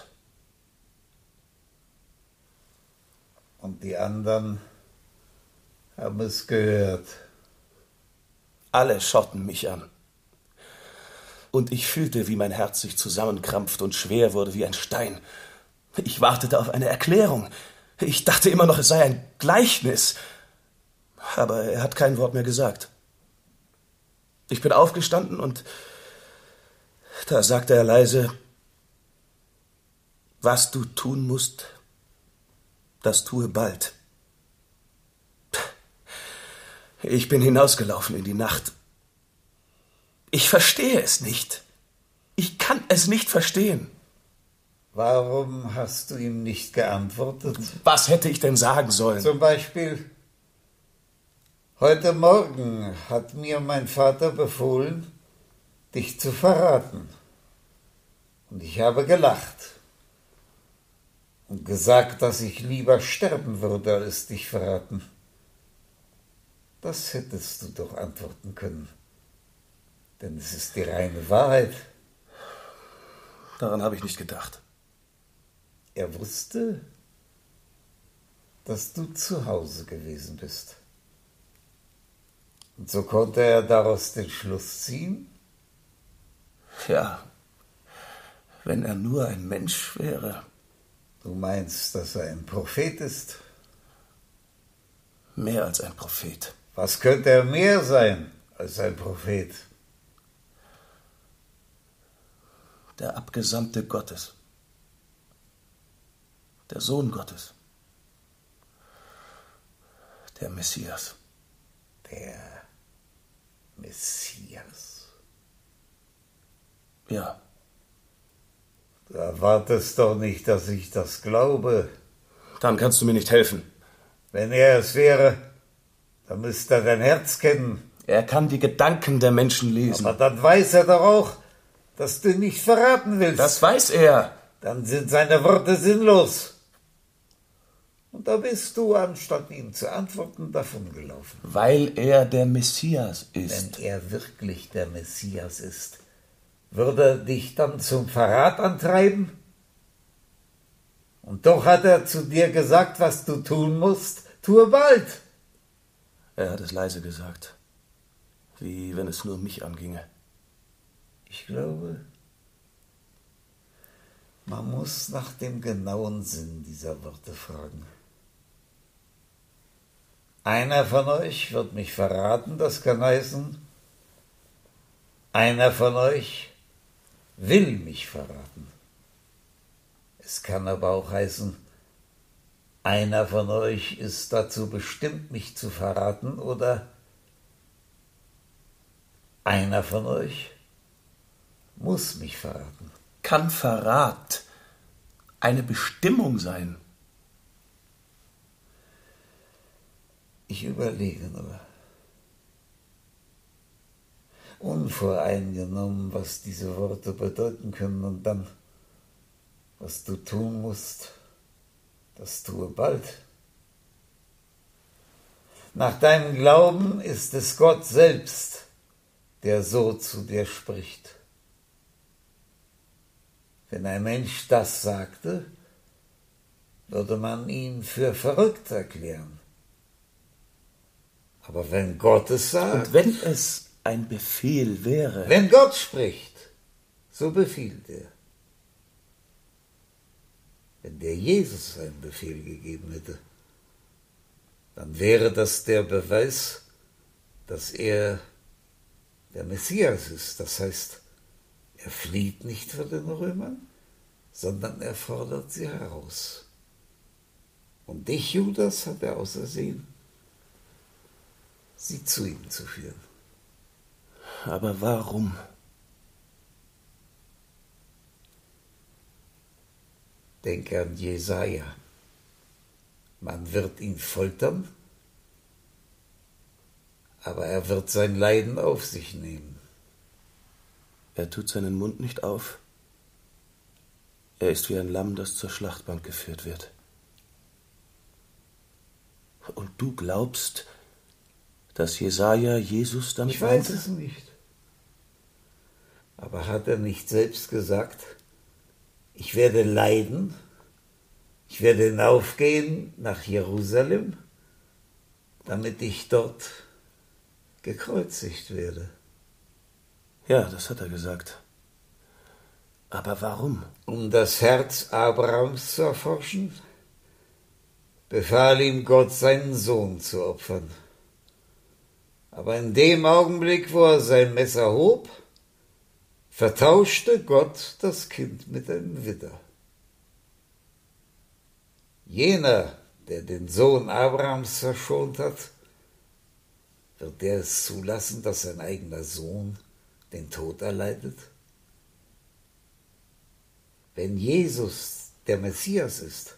Und die anderen haben es gehört. Alle schauten mich an. Und ich fühlte, wie mein Herz sich zusammenkrampfte und schwer wurde wie ein Stein. Ich wartete auf eine Erklärung. Ich dachte immer noch, es sei ein Gleichnis. Aber er hat kein Wort mehr gesagt. Ich bin aufgestanden und da sagte er leise, was du tun musst, das tue bald. Ich bin hinausgelaufen in die Nacht. Ich verstehe es nicht. Ich kann es nicht verstehen. Warum hast du ihm nicht geantwortet? Was hätte ich denn sagen sollen? Zum Beispiel, heute Morgen hat mir mein Vater befohlen, dich zu verraten. Und ich habe gelacht und gesagt, dass ich lieber sterben würde, als dich verraten. Das hättest du doch antworten können. Denn es ist die reine Wahrheit. Daran habe ich nicht gedacht. Er wusste, dass du zu Hause gewesen bist. Und so konnte er daraus den Schluss ziehen? Ja, wenn er nur ein Mensch wäre. Du meinst, dass er ein Prophet ist? Mehr als ein Prophet. Was könnte er mehr sein als ein Prophet? Der Abgesandte Gottes. Der Sohn Gottes. Der Messias. Der Messias? Ja. Du erwartest doch nicht, dass ich das glaube. Dann kannst du mir nicht helfen. Wenn er es wäre, dann müsste er dein Herz kennen. Er kann die Gedanken der Menschen lesen. Aber dann weiß er doch auch, dass du ihn nicht verraten willst. Das weiß er. Dann sind seine Worte sinnlos. Und da bist du, anstatt ihm zu antworten, davongelaufen. Weil er der Messias ist. Wenn er wirklich der Messias ist, würde er dich dann zum Verrat antreiben? Und doch hat er zu dir gesagt, was du tun musst. Tue bald. Er hat es leise gesagt. Wie wenn es nur mich anginge. Ich glaube, man muss nach dem genauen Sinn dieser Worte fragen. Einer von euch wird mich verraten, das kann heißen, einer von euch will mich verraten. Es kann aber auch heißen, einer von euch ist dazu bestimmt, mich zu verraten, oder einer von euch muss mich verraten. Kann Verrat eine Bestimmung sein? Ich überlege nur. Unvoreingenommen, was diese Worte bedeuten können, und dann, was du tun musst, das tue bald. Nach deinem Glauben ist es Gott selbst, der so zu dir spricht. Wenn ein Mensch das sagte, würde man ihn für verrückt erklären. Aber wenn Gott es sagt... Und wenn es ein Befehl wäre... Wenn Gott spricht, so befiehlt er. Wenn der Jesus einen Befehl gegeben hätte, dann wäre das der Beweis, dass er der Messias ist. Das heißt, er flieht nicht vor den Römern, sondern er fordert sie heraus. Und dich, Judas, hat er ausersehen, sie zu ihm zu führen. Aber warum? Denke an Jesaja. Man wird ihn foltern, aber er wird sein Leiden auf sich nehmen. Er tut seinen Mund nicht auf. Er ist wie ein Lamm, das zur Schlachtbank geführt wird. Und du glaubst, dass Jesaja Jesus damit Ich weiß meinte? es nicht. Aber hat er nicht selbst gesagt, ich werde leiden, ich werde hinaufgehen nach Jerusalem, damit ich dort gekreuzigt werde? Ja, das hat er gesagt. Aber warum? Um das Herz Abrahams zu erforschen, befahl ihm Gott, seinen Sohn zu opfern. Aber in dem Augenblick, wo er sein Messer hob, vertauschte Gott das Kind mit einem Widder. Jener, der den Sohn Abrahams verschont hat, wird der es zulassen, dass sein eigener Sohn den Tod erleidet? Wenn Jesus der Messias ist,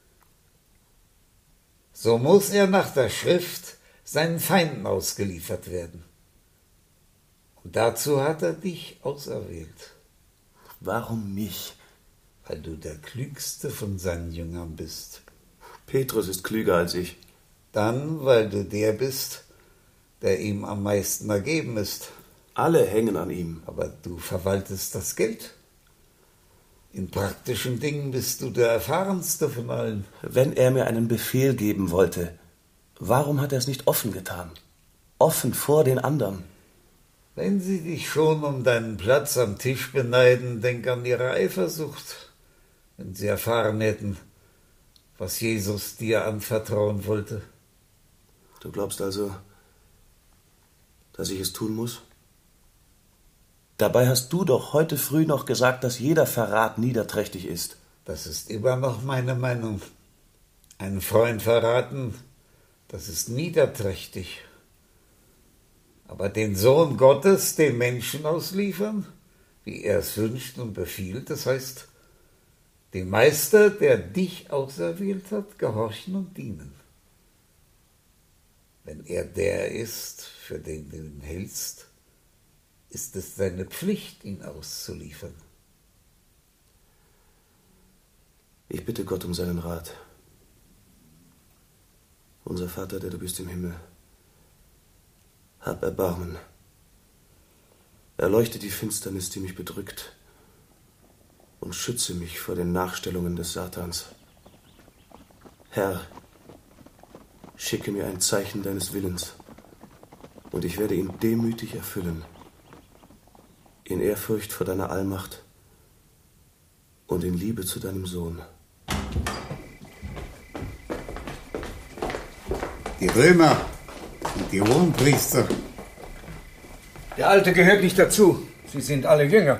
so muss er nach der Schrift seinen Feinden ausgeliefert werden. Und dazu hat er dich auserwählt. Warum mich? Weil du der Klügste von seinen Jüngern bist. Petrus ist klüger als ich. Dann, weil du der bist, der ihm am meisten ergeben ist. Alle hängen an ihm. Aber du verwaltest das Geld. In praktischen Dingen bist du der Erfahrenste von allen. Wenn er mir einen Befehl geben wollte, warum hat er es nicht offen getan? Offen vor den anderen. Wenn sie dich schon um deinen Platz am Tisch beneiden, denk an ihre Eifersucht, wenn sie erfahren hätten, was Jesus dir anvertrauen wollte. Du glaubst also, dass ich es tun muss? Dabei hast du doch heute früh noch gesagt, dass jeder Verrat niederträchtig ist. Das ist immer noch meine Meinung. Einen Freund verraten, das ist niederträchtig. Aber den Sohn Gottes dem Menschen ausliefern, wie er es wünscht und befiehlt, das heißt, dem Meister, der dich auserwählt hat, gehorchen und dienen. Wenn er der ist, für den du ihn hältst, ist es deine Pflicht, ihn auszuliefern. Ich bitte Gott um seinen Rat. Unser Vater, der du bist im Himmel, hab Erbarmen. Erleuchte die Finsternis, die mich bedrückt, und schütze mich vor den Nachstellungen des Satans. Herr, schicke mir ein Zeichen deines Willens, und ich werde ihn demütig erfüllen, in Ehrfurcht vor deiner Allmacht und in Liebe zu deinem Sohn. Die Römer und die Hohenpriester. Der Alte gehört nicht dazu. Sie sind alle Jünger.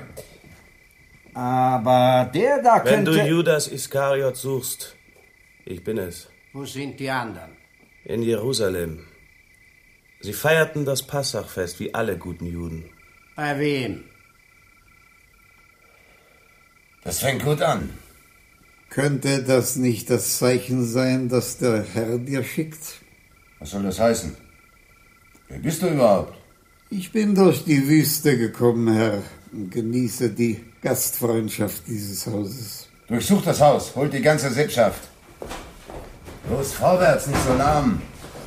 Aber der da Wenn könnte... du Judas Iskariot suchst, ich bin es. Wo sind die anderen? In Jerusalem. Sie feierten das Passachfest wie alle guten Juden. Bei wem? Das fängt gut an. Könnte das nicht das Zeichen sein, das der Herr dir schickt? Was soll das heißen? Wer bist du überhaupt? Ich bin durch die Wüste gekommen, Herr, und genieße die Gastfreundschaft dieses Hauses. Durchsucht das Haus, holt die ganze Sippschaft. Los, vorwärts, nicht so lahm.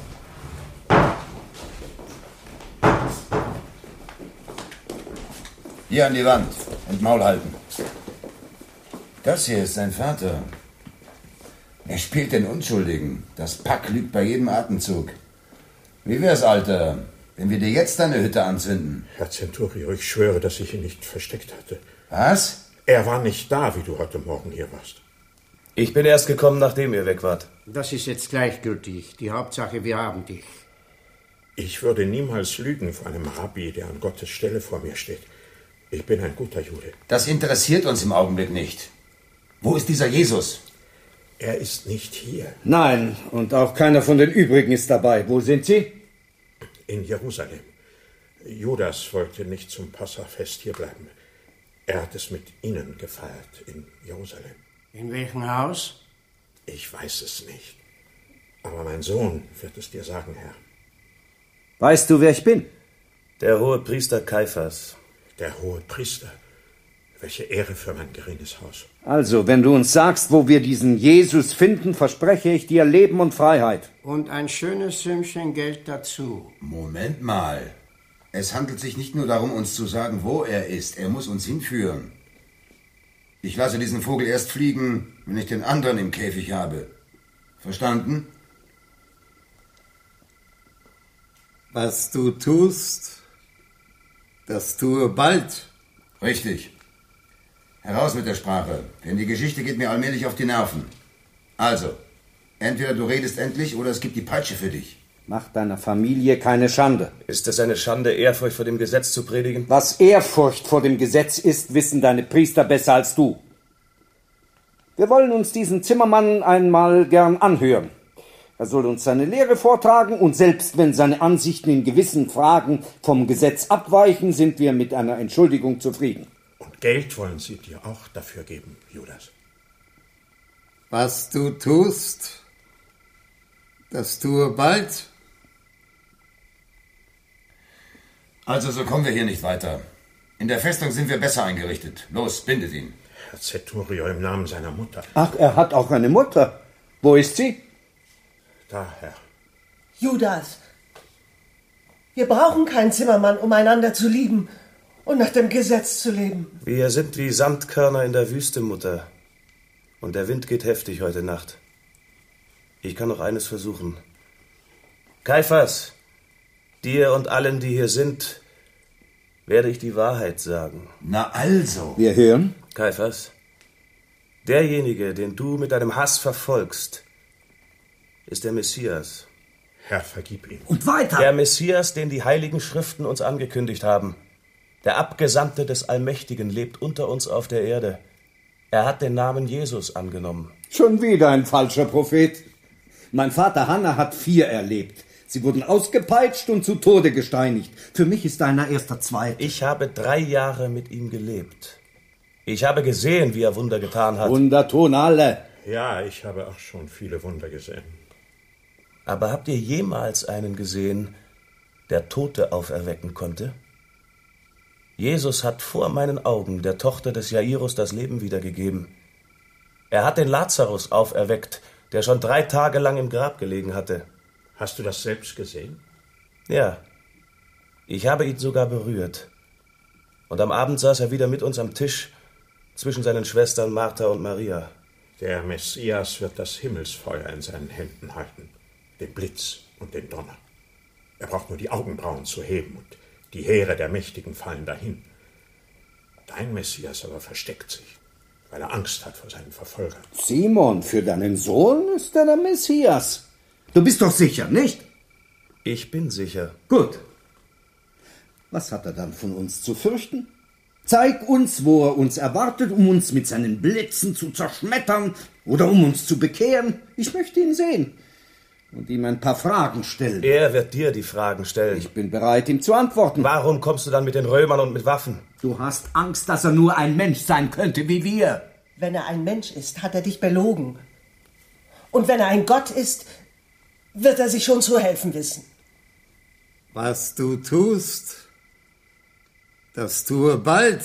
Hier an die Wand und Maul halten. Das hier ist sein Vater. Er spielt den Unschuldigen. Das Pack lügt bei jedem Atemzug. Wie wär's, Alter, wenn wir dir jetzt deine Hütte anzünden? Herr Centurio, ich schwöre, dass ich ihn nicht versteckt hatte. Was? Er war nicht da, wie du heute Morgen hier warst. Ich bin erst gekommen, nachdem ihr weg wart. Das ist jetzt gleichgültig. Die Hauptsache, wir haben dich. Ich würde niemals lügen vor einem Rabbi, der an Gottes Stelle vor mir steht. Ich bin ein guter Jude. Das interessiert uns im Augenblick nicht. Wo ist dieser Jesus? Er ist nicht hier. Nein, und auch keiner von den übrigen ist dabei. Wo sind sie? In Jerusalem. Judas wollte nicht zum Passafest hierbleiben. Er hat es mit Ihnen gefeiert in Jerusalem. In welchem Haus? Ich weiß es nicht. Aber mein Sohn wird es dir sagen, Herr. Weißt du, wer ich bin? Der hohe Priester Kaiphas. Der hohe Priester. Welche Ehre für mein geringes Haus. Also, wenn du uns sagst, wo wir diesen Jesus finden, verspreche ich dir Leben und Freiheit. Und ein schönes Sümmchen Geld dazu. Moment mal. Es handelt sich nicht nur darum, uns zu sagen, wo er ist. Er muss uns hinführen. Ich lasse diesen Vogel erst fliegen, wenn ich den anderen im Käfig habe. Verstanden? Was du tust, das tue bald. Richtig. Heraus mit der Sprache, denn die Geschichte geht mir allmählich auf die Nerven. Also, entweder du redest endlich oder es gibt die Peitsche für dich. Mach deiner Familie keine Schande. Ist es eine Schande, Ehrfurcht vor dem Gesetz zu predigen? Was Ehrfurcht vor dem Gesetz ist, wissen deine Priester besser als du. Wir wollen uns diesen Zimmermann einmal gern anhören. Er soll uns seine Lehre vortragen und selbst wenn seine Ansichten in gewissen Fragen vom Gesetz abweichen, sind wir mit einer Entschuldigung zufrieden. Und Geld wollen sie dir auch dafür geben, Judas. Was du tust, das tue bald. Also, so kommen wir hier nicht weiter. In der Festung sind wir besser eingerichtet. Los, bindet ihn. Herr Centurio, im Namen seiner Mutter. Ach, er hat auch eine Mutter. Wo ist sie? Da, Herr. Judas, wir brauchen keinen Zimmermann, um einander zu lieben und nach dem Gesetz zu leben. Wir sind wie Sandkörner in der Wüste, Mutter. Und der Wind geht heftig heute Nacht. Ich kann noch eines versuchen. Kaiphas, dir und allen, die hier sind, werde ich die Wahrheit sagen. Na also. Wir hören. Kaiphas, derjenige, den du mit deinem Hass verfolgst, ist der Messias. Herr, vergib ihm. Und weiter. Der Messias, den die Heiligen Schriften uns angekündigt haben. Der Abgesandte des Allmächtigen lebt unter uns auf der Erde. Er hat den Namen Jesus angenommen. Schon wieder ein falscher Prophet. Mein Vater Hanna hat vier erlebt. Sie wurden ausgepeitscht und zu Tode gesteinigt. Für mich ist einer erst der Zweite. Ich habe drei Jahre mit ihm gelebt. Ich habe gesehen, wie er Wunder getan hat. Wunder tun alle. Ja, ich habe auch schon viele Wunder gesehen. Aber habt ihr jemals einen gesehen, der Tote auferwecken konnte? Jesus hat vor meinen Augen der Tochter des Jairus das Leben wiedergegeben. Er hat den Lazarus auferweckt, der schon drei Tage lang im Grab gelegen hatte. Hast du das selbst gesehen? Ja, ich habe ihn sogar berührt. Und am Abend saß er wieder mit uns am Tisch zwischen seinen Schwestern Martha und Maria. Der Messias wird das Himmelsfeuer in seinen Händen halten, den Blitz und den Donner. Er braucht nur die Augenbrauen zu heben und die Heere der Mächtigen fallen dahin. Dein Messias aber versteckt sich, weil er Angst hat vor seinen Verfolgern. Simon, für deinen Sohn ist er der Messias. Du bist doch sicher, nicht? Ich bin sicher. Gut. Was hat er dann von uns zu fürchten? Zeig uns, wo er uns erwartet, um uns mit seinen Blitzen zu zerschmettern oder um uns zu bekehren. Ich möchte ihn sehen und ihm ein paar Fragen stellen. Er wird dir die Fragen stellen. Ich bin bereit, ihm zu antworten. Warum kommst du dann mit den Römern und mit Waffen? Du hast Angst, dass er nur ein Mensch sein könnte wie wir. Wenn er ein Mensch ist, hat er dich belogen. Und wenn er ein Gott ist, wird er sich schon zu helfen wissen. Was du tust, das tue bald.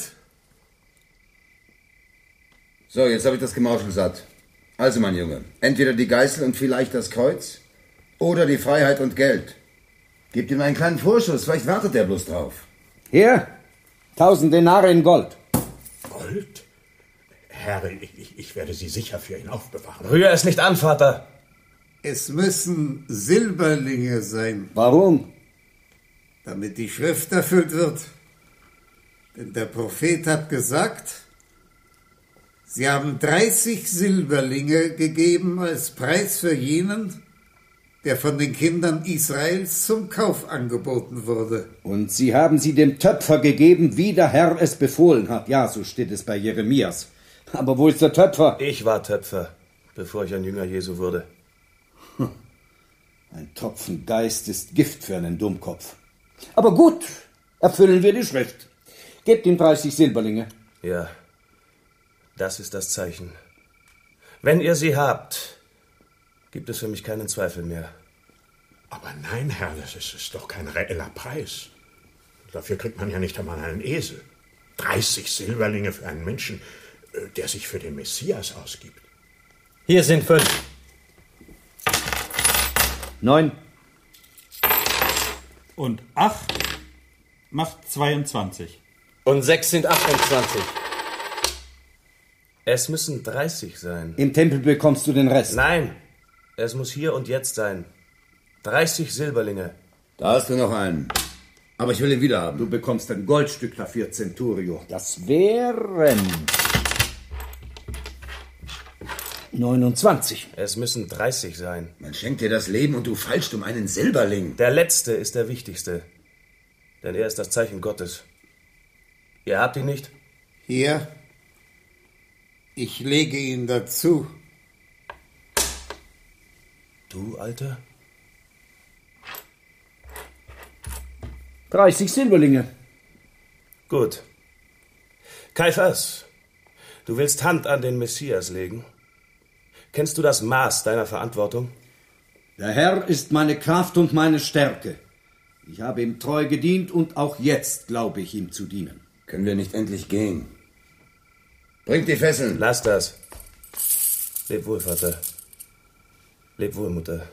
So, jetzt habe ich das Gemauschel satt. Also, mein Junge, entweder die Geißel und vielleicht das Kreuz oder die Freiheit und Geld. Gebt ihm einen kleinen Vorschuss, vielleicht wartet er bloß drauf. Hier, tausend Denare in Gold. Gold? Herr, ich, ich werde sie sicher für ihn aufbewahren. Rühr es nicht an, Vater. Es müssen Silberlinge sein. Warum? Damit die Schrift erfüllt wird. Denn der Prophet hat gesagt, sie haben dreißig Silberlinge gegeben als Preis für jenen, der von den Kindern Israels zum Kauf angeboten wurde. Und sie haben sie dem Töpfer gegeben, wie der Herr es befohlen hat. Ja, so steht es bei Jeremias. Aber wo ist der Töpfer? Ich war Töpfer, bevor ich ein Jünger Jesu wurde. Hm. Ein Tropfen Geist ist Gift für einen Dummkopf. Aber gut, erfüllen wir die Schrift. Gebt ihm dreißig Silberlinge. Ja, das ist das Zeichen. Wenn ihr sie habt, gibt es für mich keinen Zweifel mehr. Aber nein, Herr, das ist, ist doch kein reeller Preis. Dafür kriegt man ja nicht einmal einen Esel. dreißig Silberlinge für einen Menschen, der sich für den Messias ausgibt. Hier sind fünf. Neun. Und acht macht zweiundzwanzig. Und sechs sind achtundzwanzig. Es müssen dreißig sein. Im Tempel bekommst du den Rest. Nein, es muss hier und jetzt sein. dreißig Silberlinge. Da hast du noch einen. Aber ich will ihn wieder haben. Du bekommst ein Goldstück dafür, Centurio. Das wären neunundzwanzig. Es müssen dreißig sein. Man schenkt dir das Leben und du feilst um einen Silberling. Der letzte ist der wichtigste. Denn er ist das Zeichen Gottes. Ihr habt ihn nicht? Hier. Ich lege ihn dazu. Du, Alter? dreißig Silberlinge. Gut. Kaiphas, du willst Hand an den Messias legen? Kennst du das Maß deiner Verantwortung? Der Herr ist meine Kraft und meine Stärke. Ich habe ihm treu gedient und auch jetzt glaube ich, ihm zu dienen. Können wir nicht endlich gehen? Bringt die Fesseln. Lass das. Leb wohl, Vater. Leb wohl, Mutter.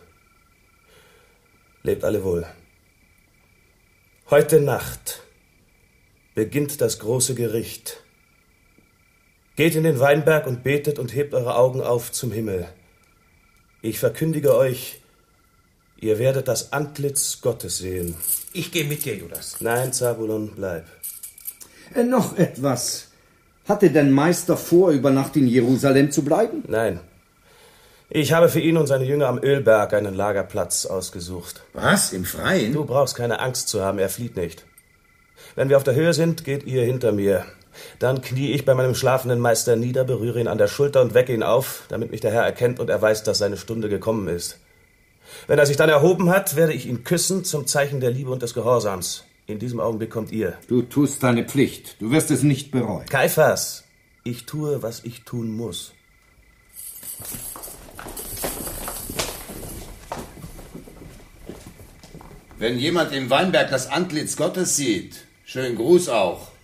Lebt alle wohl. Heute Nacht beginnt das große Gericht. Geht in den Weinberg und betet und hebt eure Augen auf zum Himmel. Ich verkündige euch, ihr werdet das Antlitz Gottes sehen. Ich gehe mit dir, Judas. Nein, Zabulon, bleib. Äh, noch etwas. Hatte dein Meister vor, über Nacht in Jerusalem zu bleiben? Nein. Ich habe für ihn und seine Jünger am Ölberg einen Lagerplatz ausgesucht. Was? Im Freien? Du brauchst keine Angst zu haben, er flieht nicht. Wenn wir auf der Höhe sind, geht ihr hinter mir. Dann knie ich bei meinem schlafenden Meister nieder, berühre ihn an der Schulter und wecke ihn auf, damit mich der Herr erkennt und er weiß, dass seine Stunde gekommen ist. Wenn er sich dann erhoben hat, werde ich ihn küssen zum Zeichen der Liebe und des Gehorsams. In diesem Augenblick kommt ihr. Du tust deine Pflicht. Du wirst es nicht bereuen. Kaiphas, ich tue, was ich tun muss. Wenn jemand im Weinberg das Antlitz Gottes sieht, schönen Gruß auch.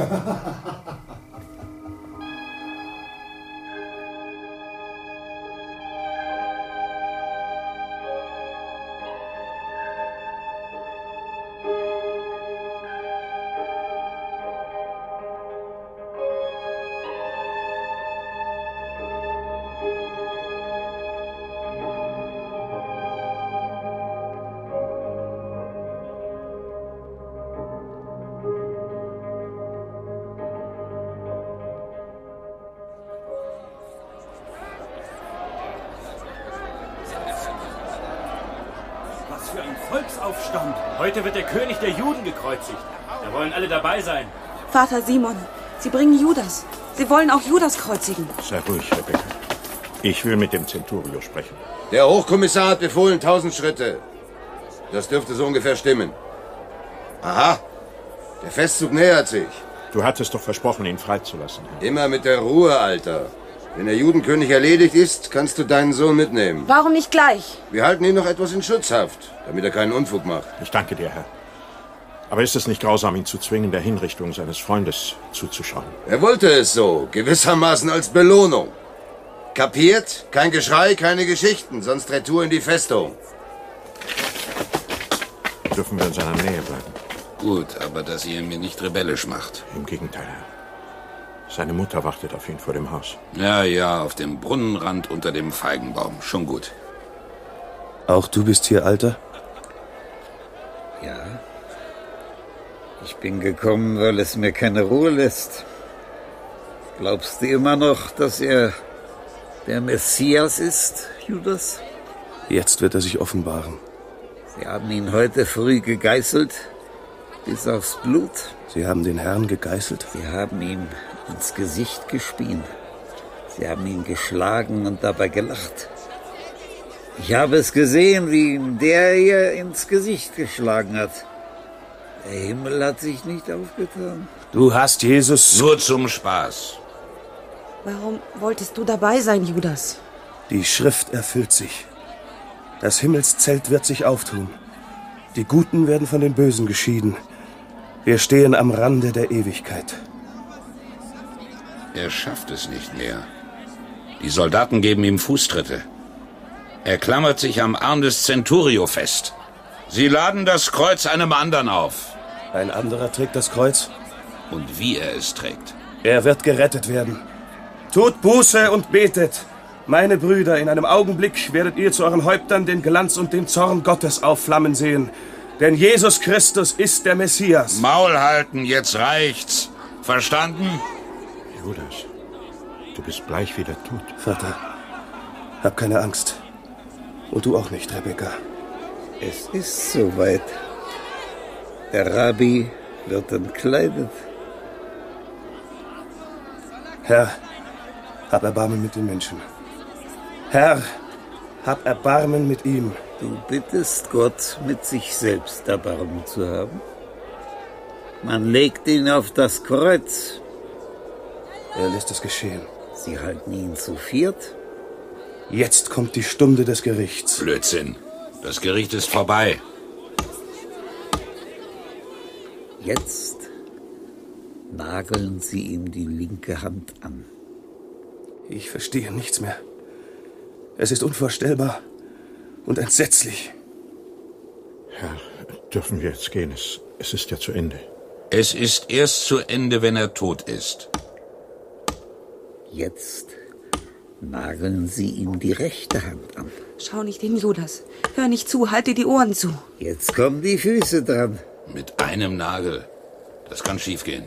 für ein Volksaufstand. Heute wird der König der Juden gekreuzigt. Da wollen alle dabei sein. Vater Simon, Sie bringen Judas. Sie wollen auch Judas kreuzigen. Sei ruhig, Rebecca. Ich will mit dem Centurio sprechen. Der Hochkommissar hat befohlen, tausend Schritte. Das dürfte so ungefähr stimmen. Aha, der Festzug nähert sich. Du hattest doch versprochen, ihn freizulassen. Herr. Immer mit der Ruhe, Alter. Wenn der Judenkönig erledigt ist, kannst du deinen Sohn mitnehmen. Warum nicht gleich? Wir halten ihn noch etwas in Schutzhaft, damit er keinen Unfug macht. Ich danke dir, Herr. Aber ist es nicht grausam, ihn zu zwingen, der Hinrichtung seines Freundes zuzuschauen? Er wollte es so, gewissermaßen als Belohnung. Kapiert? Kein Geschrei, keine Geschichten, sonst Retour in die Festung. Dürfen wir in seiner Nähe bleiben? Gut, aber dass ihr ihn mir nicht rebellisch macht. Im Gegenteil, Herr. Seine Mutter wartet auf ihn vor dem Haus. Ja, ja, auf dem Brunnenrand unter dem Feigenbaum. Schon gut. Auch du bist hier, Alter? Ja. Ich bin gekommen, weil es mir keine Ruhe lässt. Glaubst du immer noch, dass er der Messias ist, Judas? Jetzt wird er sich offenbaren. Sie haben ihn heute früh gegeißelt, bis aufs Blut. Sie haben den Herrn gegeißelt? Sie haben ihm ins Gesicht gespien. Sie haben ihn geschlagen und dabei gelacht. Ich habe es gesehen, wie ihm der hier ins Gesicht geschlagen hat. Der Himmel hat sich nicht aufgetan. Du hast Jesus... Nur zum Spaß. Warum wolltest du dabei sein, Judas? Die Schrift erfüllt sich. Das Himmelszelt wird sich auftun. Die Guten werden von den Bösen geschieden. Wir stehen am Rande der Ewigkeit. Er schafft es nicht mehr. Die Soldaten geben ihm Fußtritte. Er klammert sich am Arm des Centurio fest. Sie laden das Kreuz einem anderen auf. Ein anderer trägt das Kreuz? Und wie er es trägt. Er wird gerettet werden. Tut Buße und betet. Meine Brüder, in einem Augenblick werdet ihr zu euren Häuptern den Glanz und den Zorn Gottes aufflammen sehen. Denn Jesus Christus ist der Messias. Maul halten, jetzt reicht's. Verstanden? Judas, du bist bleich wie der Tod. Vater, hab keine Angst. Und du auch nicht, Rebekka. Es ist soweit. Der Rabbi wird entkleidet. Herr, hab Erbarmen mit den Menschen. Herr, hab Erbarmen mit ihm. Du bittest Gott, mit sich selbst Erbarmen zu haben? Man legt ihn auf das Kreuz. Er lässt es geschehen. Sie halten ihn zu viert? Jetzt kommt die Stunde des Gerichts. Blödsinn. Das Gericht ist vorbei. Jetzt nageln Sie ihm die linke Hand an. Ich verstehe nichts mehr. Es ist unvorstellbar und entsetzlich. Herr, dürfen wir jetzt gehen? Es, es ist ja zu Ende. Es ist erst zu Ende, wenn er tot ist. Jetzt nageln Sie ihm die rechte Hand an. Schau nicht hin, Judas. Hör nicht zu, halte die Ohren zu. Jetzt kommen die Füße dran. Mit einem Nagel. Das kann schiefgehen.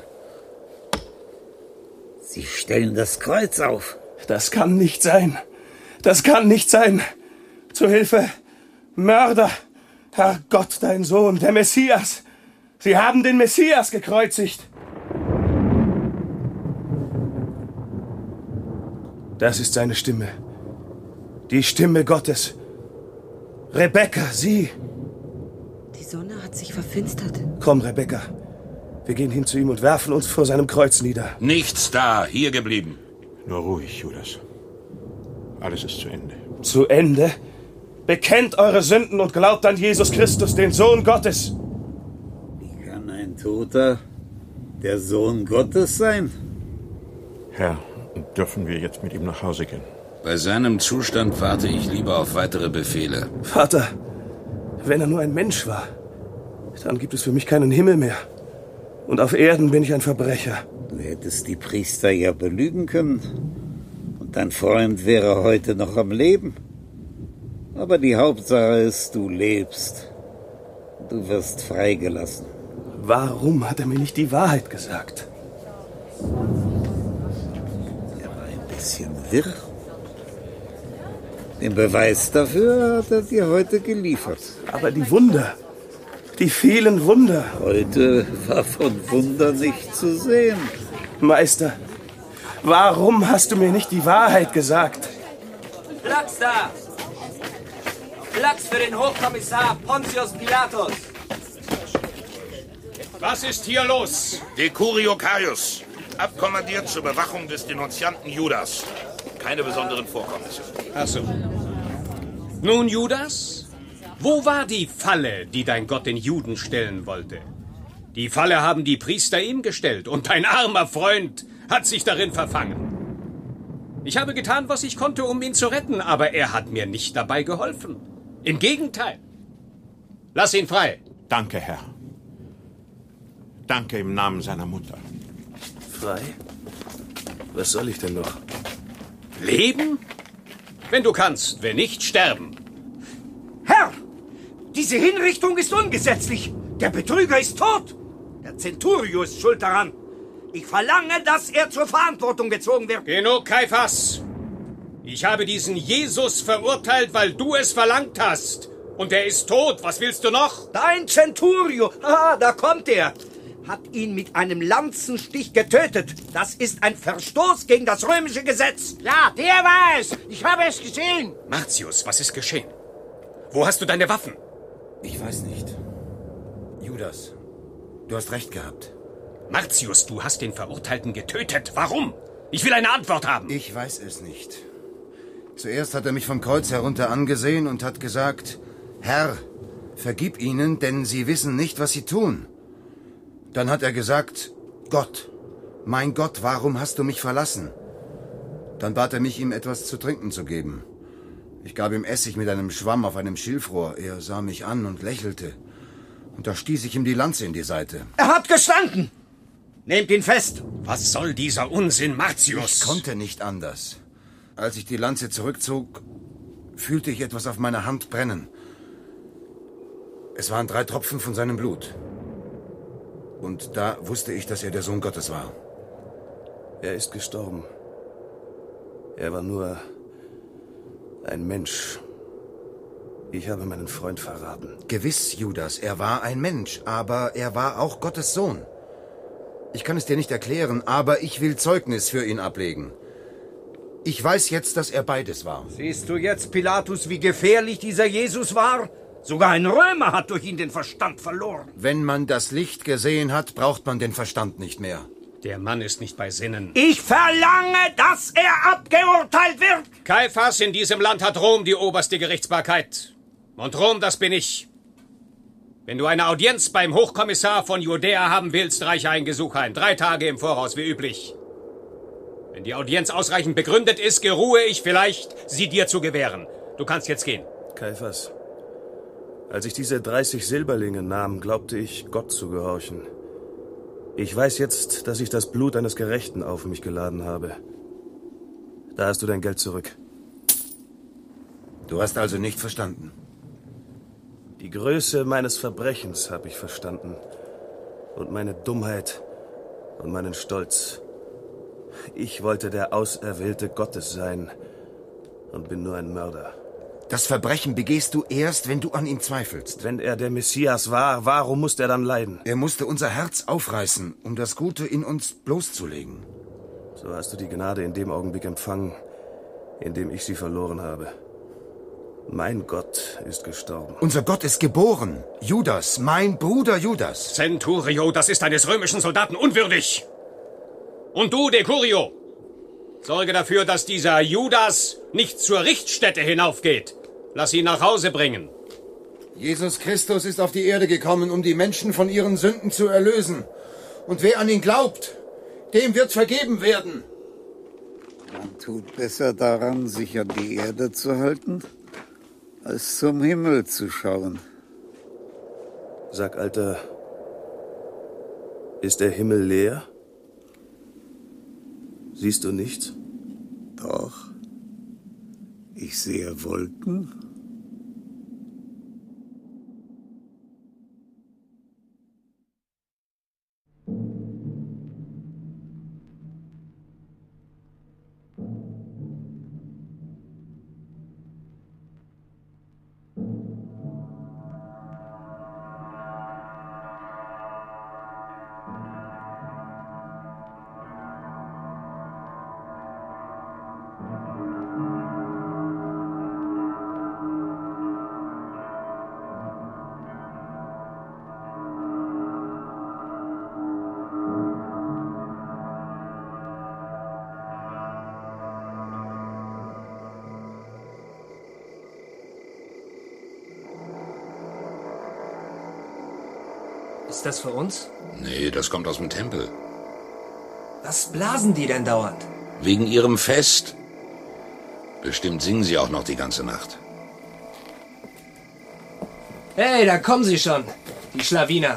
Sie stellen das Kreuz auf. Das kann nicht sein. Das kann nicht sein. Zu Hilfe! Mörder! Herr Gott, dein Sohn, der Messias! Sie haben den Messias gekreuzigt! Das ist seine Stimme. Die Stimme Gottes. Rebekka, sie! Die Sonne hat sich verfinstert. Komm, Rebekka. Wir gehen hin zu ihm und werfen uns vor seinem Kreuz nieder. Nichts da, hier geblieben. Nur ruhig, Judas. Alles ist zu Ende. Zu Ende? Bekennt eure Sünden und glaubt an Jesus Christus, den Sohn Gottes. Wie kann ein Toter der Sohn Gottes sein? Herr, dürfen wir jetzt mit ihm nach Hause gehen? Bei seinem Zustand warte ich lieber auf weitere Befehle. Vater, wenn er nur ein Mensch war, dann gibt es für mich keinen Himmel mehr. Und auf Erden bin ich ein Verbrecher. Du hättest die Priester ja belügen können. Und dein Freund wäre heute noch am Leben. Aber die Hauptsache ist, du lebst. Du wirst freigelassen. Warum hat er mir nicht die Wahrheit gesagt? Er war ein bisschen wirr. Den Beweis dafür hat er dir heute geliefert. Aber die Wunder, die vielen Wunder. Heute war von Wunder nicht zu sehen. Meister, warum hast du mir nicht die Wahrheit gesagt? Platz da! Platz für den Hochkommissar Pontius Pilatus! Was ist hier los? Decurio Caius, abkommandiert zur Bewachung des Denunzianten Judas. keine besonderen Vorkommnisse. Ach so. Nun, Judas, wo war die Falle, die dein Gott den Juden stellen wollte? Die Falle haben die Priester ihm gestellt und dein armer Freund hat sich darin verfangen. Ich habe getan, was ich konnte, um ihn zu retten, aber er hat mir nicht dabei geholfen. Im Gegenteil. Lass ihn frei. Danke, Herr. Danke im Namen seiner Mutter. Frei? Was soll ich denn noch? Leben? Wenn du kannst, wenn nicht, sterben. Herr, diese Hinrichtung ist ungesetzlich. Der Betrüger ist tot. Der Centurio ist schuld daran. Ich verlange, dass er zur Verantwortung gezogen wird. Genug, Kaiphas. Ich habe diesen Jesus verurteilt, weil du es verlangt hast. Und er ist tot. Was willst du noch? Dein Centurio, ah, da kommt er, hat ihn mit einem Lanzenstich getötet. Das ist ein Verstoß gegen das römische Gesetz. Ja, der war es. Ich habe es gesehen. Martius, was ist geschehen? Wo hast du deine Waffen? Ich weiß nicht. Judas, du hast recht gehabt. Martius, du hast den Verurteilten getötet. Warum? Ich will eine Antwort haben. Ich weiß es nicht. Zuerst hat er mich vom Kreuz herunter angesehen und hat gesagt, Herr, vergib ihnen, denn sie wissen nicht, was sie tun. Dann hat er gesagt, Gott, mein Gott, warum hast du mich verlassen? Dann bat er mich, ihm etwas zu trinken zu geben. Ich gab ihm Essig mit einem Schwamm auf einem Schilfrohr. Er sah mich an und lächelte. Und da stieß ich ihm die Lanze in die Seite. Er hat gestanden! Nehmt ihn fest! Was soll dieser Unsinn, Martius? Ich konnte nicht anders. Als ich die Lanze zurückzog, fühlte ich etwas auf meiner Hand brennen. Es waren drei Tropfen von seinem Blut. Und da wusste ich, dass er der Sohn Gottes war. Er ist gestorben. Er war nur ein Mensch. Ich habe meinen Freund verraten. Gewiss, Judas, er war ein Mensch, aber er war auch Gottes Sohn. Ich kann es dir nicht erklären, aber ich will Zeugnis für ihn ablegen. Ich weiß jetzt, dass er beides war. Siehst du jetzt, Pilatus, wie gefährlich dieser Jesus war? Sogar ein Römer hat durch ihn den Verstand verloren. Wenn man das Licht gesehen hat, braucht man den Verstand nicht mehr. Der Mann ist nicht bei Sinnen. Ich verlange, dass er abgeurteilt wird! Kaiphas, in diesem Land hat Rom die oberste Gerichtsbarkeit. Und Rom, das bin ich. Wenn du eine Audienz beim Hochkommissar von Judäa haben willst, reiche ein Gesuch ein. Drei Tage im Voraus, wie üblich. Wenn die Audienz ausreichend begründet ist, geruhe ich vielleicht, sie dir zu gewähren. Du kannst jetzt gehen. Kaiphas, als ich diese dreißig Silberlinge nahm, glaubte ich, Gott zu gehorchen. Ich weiß jetzt, dass ich das Blut eines Gerechten auf mich geladen habe. Da hast du dein Geld zurück. Du hast also nicht verstanden? Die Größe meines Verbrechens habe ich verstanden. Und meine Dummheit und meinen Stolz. Ich wollte der Auserwählte Gottes sein und bin nur ein Mörder. Das Verbrechen begehst du erst, wenn du an ihm zweifelst. Wenn er der Messias war, warum musste er dann leiden? Er musste unser Herz aufreißen, um das Gute in uns bloßzulegen. So hast du die Gnade in dem Augenblick empfangen, in dem ich sie verloren habe. Mein Gott ist gestorben. Unser Gott ist geboren. Judas, mein Bruder Judas. Centurio, das ist eines römischen Soldaten unwürdig. Und du, Decurio, sorge dafür, dass dieser Judas nicht zur Richtstätte hinaufgeht. Lass ihn nach Hause bringen. Jesus Christus ist auf die Erde gekommen, um die Menschen von ihren Sünden zu erlösen. Und wer an ihn glaubt, dem wird vergeben werden. Man tut besser daran, sich an die Erde zu halten, als zum Himmel zu schauen. Sag, Alter, ist der Himmel leer? Siehst du nichts? Doch. Ich sehe Wolken. Ist das für uns? Nee, das kommt aus dem Tempel. Was blasen die denn dauernd? Wegen ihrem Fest. Bestimmt singen sie auch noch die ganze Nacht. Hey, da kommen sie schon, die Schlawiner.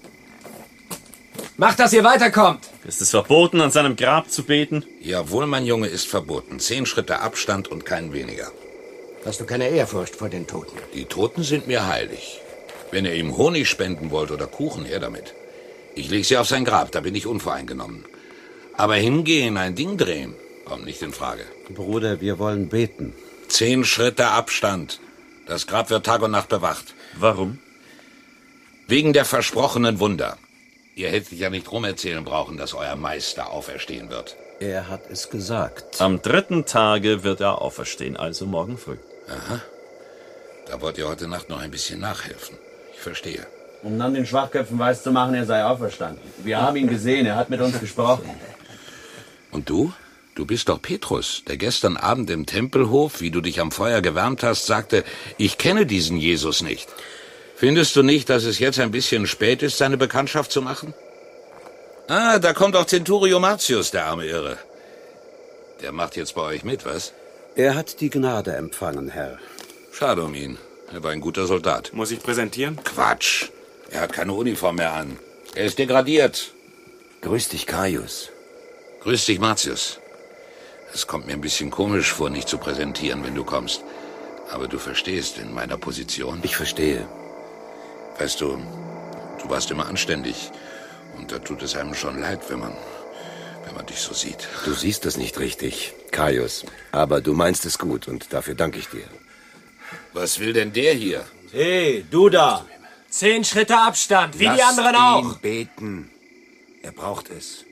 Macht, dass ihr weiterkommt. Ist es verboten, an seinem Grab zu beten? Jawohl, mein Junge, ist verboten. Zehn Schritte Abstand und kein weniger. Hast du keine Ehrfurcht vor den Toten? Die Toten sind mir heilig. Wenn ihr ihm Honig spenden wollt oder Kuchen, her damit. Ich leg sie auf sein Grab, da bin ich unvoreingenommen. Aber hingehen, ein Ding drehen, kommt nicht in Frage. Bruder, wir wollen beten. Zehn Schritte Abstand. Das Grab wird Tag und Nacht bewacht. Warum? Wegen der versprochenen Wunder. Ihr hättet ja nicht rumerzählen brauchen, dass euer Meister auferstehen wird. Er hat es gesagt. Am dritten Tage wird er auferstehen, also morgen früh. Aha. Da wollt ihr heute Nacht noch ein bisschen nachhelfen. Ich verstehe. Um dann den Schwachköpfen weiszumachen, er sei auferstanden. Wir haben ihn gesehen, er hat mit uns gesprochen. Und du? Du bist doch Petrus, der gestern Abend im Tempelhof, wie du dich am Feuer gewärmt hast, sagte, ich kenne diesen Jesus nicht. Findest du nicht, dass es jetzt ein bisschen spät ist, seine Bekanntschaft zu machen? Ah, da kommt auch Centurio Martius, der arme Irre. Der macht jetzt bei euch mit, was? Er hat die Gnade empfangen, Herr. Schade um ihn. Er war ein guter Soldat. Muss ich präsentieren? Quatsch. Er hat keine Uniform mehr an. Er ist degradiert. Grüß dich, Caius. Grüß dich, Martius. Es kommt mir ein bisschen komisch vor, nicht zu präsentieren, wenn du kommst. Aber du verstehst, in meiner Position. Ich verstehe. Weißt du, du warst immer anständig. Und da tut es einem schon leid, wenn man, wenn man dich so sieht. Du siehst es nicht richtig, Caius. Aber du meinst es gut und dafür danke ich dir. Was will denn der hier? Hey, du da! Zehn Schritte Abstand, wie Lass die anderen ihn auch. beten. Er braucht es.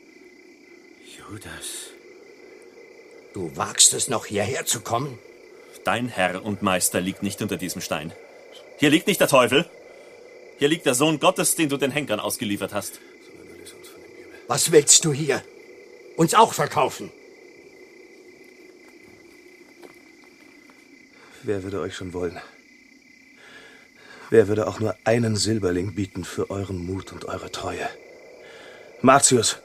Judas, du wagst es noch hierher zu kommen? Dein Herr und Meister liegt nicht unter diesem Stein. Hier liegt nicht der Teufel. Hier liegt der Sohn Gottes, den du den Henkern ausgeliefert hast. Was willst du hier? Uns auch verkaufen? Wer würde euch schon wollen? Wer würde auch nur einen Silberling bieten für euren Mut und eure Treue? Martius,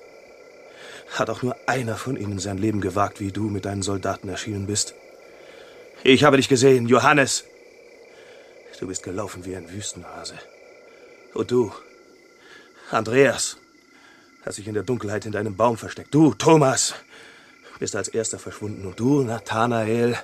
hat auch nur einer von ihnen sein Leben gewagt, wie du mit deinen Soldaten erschienen bist? Ich habe dich gesehen, Johannes. Du bist gelaufen wie ein Wüstenhase. Und du, Andreas, hast dich in der Dunkelheit in deinem Baum versteckt. Du, Thomas, bist als erster verschwunden. Und du, Nathanael,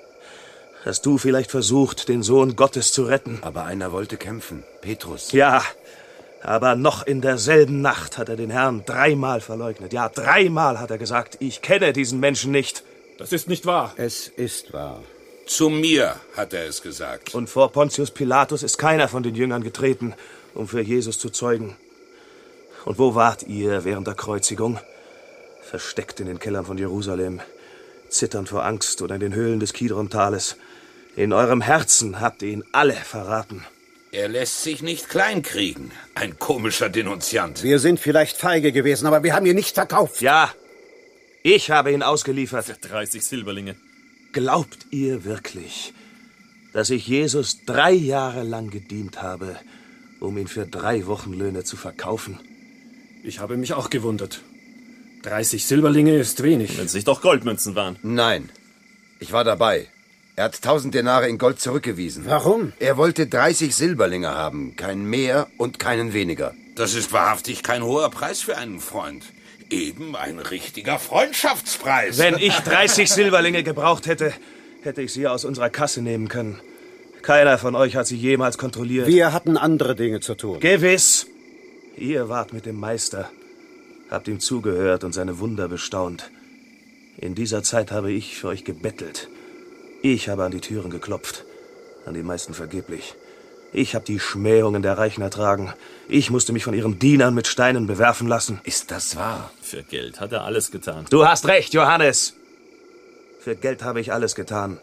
hast du vielleicht versucht, den Sohn Gottes zu retten? Aber einer wollte kämpfen, Petrus. Ja, aber noch in derselben Nacht hat er den Herrn dreimal verleugnet. Ja, dreimal hat er gesagt, ich kenne diesen Menschen nicht. Das ist nicht wahr. Es ist wahr. Zu mir, hat er es gesagt. Und vor Pontius Pilatus ist keiner von den Jüngern getreten, um für Jesus zu zeugen. Und wo wart ihr während der Kreuzigung? Versteckt in den Kellern von Jerusalem, zitternd vor Angst oder in den Höhlen des Kidron-Tales. In eurem Herzen habt ihr ihn alle verraten. Er lässt sich nicht kleinkriegen. Ein komischer Denunziant. Wir sind vielleicht feige gewesen, aber wir haben ihn nicht verkauft. Ja, ich habe ihn ausgeliefert. Für dreißig Silberlinge. Glaubt ihr wirklich, dass ich Jesus drei Jahre lang gedient habe, um ihn für drei Wochenlöhne zu verkaufen? Ich habe mich auch gewundert. dreißig Silberlinge ist wenig. Wenn es nicht doch Goldmünzen waren. Nein, ich war dabei. Er hat tausend Denare in Gold zurückgewiesen. Warum? Er wollte dreißig Silberlinge haben, keinen mehr und keinen weniger. Das ist wahrhaftig kein hoher Preis für einen Freund. Eben ein richtiger Freundschaftspreis. Wenn ich dreißig Silberlinge gebraucht hätte, hätte ich sie aus unserer Kasse nehmen können. Keiner von euch hat sie jemals kontrolliert. Wir hatten andere Dinge zu tun. Gewiss. Ihr wart mit dem Meister, habt ihm zugehört und seine Wunder bestaunt. In dieser Zeit habe ich für euch gebettelt. Ich habe an die Türen geklopft, an die meisten vergeblich. Ich habe die Schmähungen der Reichen ertragen. Ich musste mich von ihren Dienern mit Steinen bewerfen lassen. Ist das wahr? Für Geld hat er alles getan. Du hast recht, Johannes. Für Geld habe ich alles getan.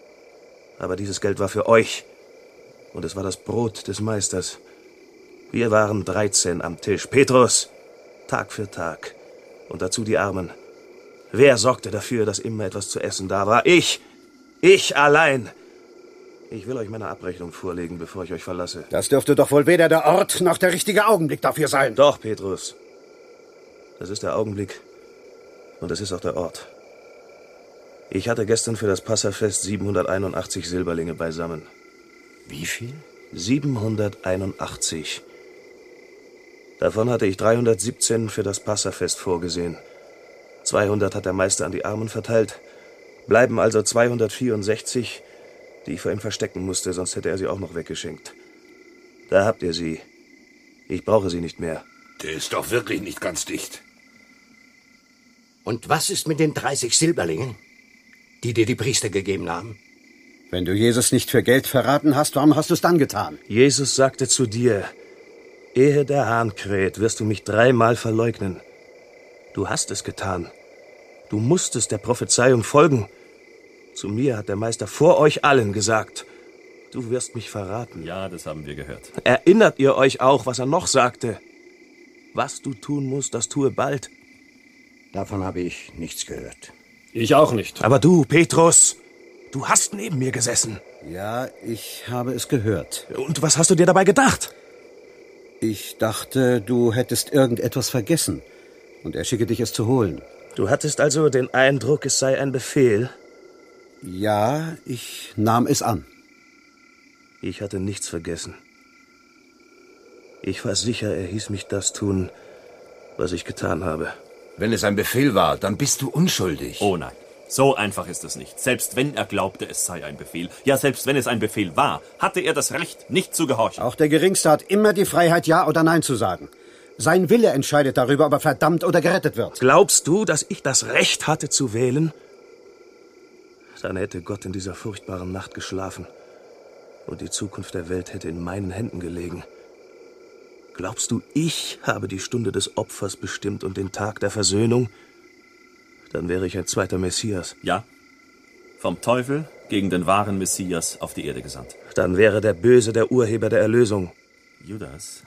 Aber dieses Geld war für euch. Und es war das Brot des Meisters. Wir waren dreizehn am Tisch. Petrus, Tag für Tag. Und dazu die Armen. Wer sorgte dafür, dass immer etwas zu essen da war? Ich. Ich allein. Ich will euch meine Abrechnung vorlegen, bevor ich euch verlasse. Das dürfte doch wohl weder der Ort noch der richtige Augenblick dafür sein. Doch, Petrus. Das ist der Augenblick und es ist auch der Ort. Ich hatte gestern für das Passafest siebenhunderteinundachtzig Silberlinge beisammen. Wie viel? siebenhunderteinundachtzig. Davon hatte ich dreihundertsiebzehn für das Passafest vorgesehen. zweihundert hat der Meister an die Armen verteilt. Bleiben also zweihundertvierundsechzig, die ich vor ihm verstecken musste, sonst hätte er sie auch noch weggeschenkt. Da habt ihr sie. Ich brauche sie nicht mehr. Der ist doch wirklich nicht ganz dicht. Und was ist mit den dreißig Silberlingen, die dir die Priester gegeben haben? Wenn du Jesus nicht für Geld verraten hast, warum hast du es dann getan? Jesus sagte zu dir, ehe der Hahn kräht, wirst du mich dreimal verleugnen. Du hast es getan. Du musstest der Prophezeiung folgen. Zu mir hat der Meister vor euch allen gesagt, du wirst mich verraten. Ja, das haben wir gehört. Erinnert ihr euch auch, was er noch sagte? Was du tun musst, das tue bald. Davon habe ich nichts gehört. Ich auch nicht. Aber du, Petrus, du hast neben mir gesessen. Ja, ich habe es gehört. Und was hast du dir dabei gedacht? Ich dachte, du hättest irgendetwas vergessen und er schicke dich es zu holen. Du hattest also den Eindruck, es sei ein Befehl? Ja, ich nahm es an. Ich hatte nichts vergessen. Ich war sicher, er hieß mich das tun, was ich getan habe. Wenn es ein Befehl war, dann bist du unschuldig. Oh nein, so einfach ist es nicht. Selbst wenn er glaubte, es sei ein Befehl, ja, selbst wenn es ein Befehl war, hatte er das Recht, nicht zu gehorchen. Auch der Geringste hat immer die Freiheit, Ja oder Nein zu sagen. Sein Wille entscheidet darüber, ob er verdammt oder gerettet wird. Glaubst du, dass ich das Recht hatte zu wählen? Dann hätte Gott in dieser furchtbaren Nacht geschlafen und die Zukunft der Welt hätte in meinen Händen gelegen. Glaubst du, ich habe die Stunde des Opfers bestimmt und den Tag der Versöhnung? Dann wäre ich ein zweiter Messias. Ja, vom Teufel gegen den wahren Messias auf die Erde gesandt. Dann wäre der Böse der Urheber der Erlösung. Judas,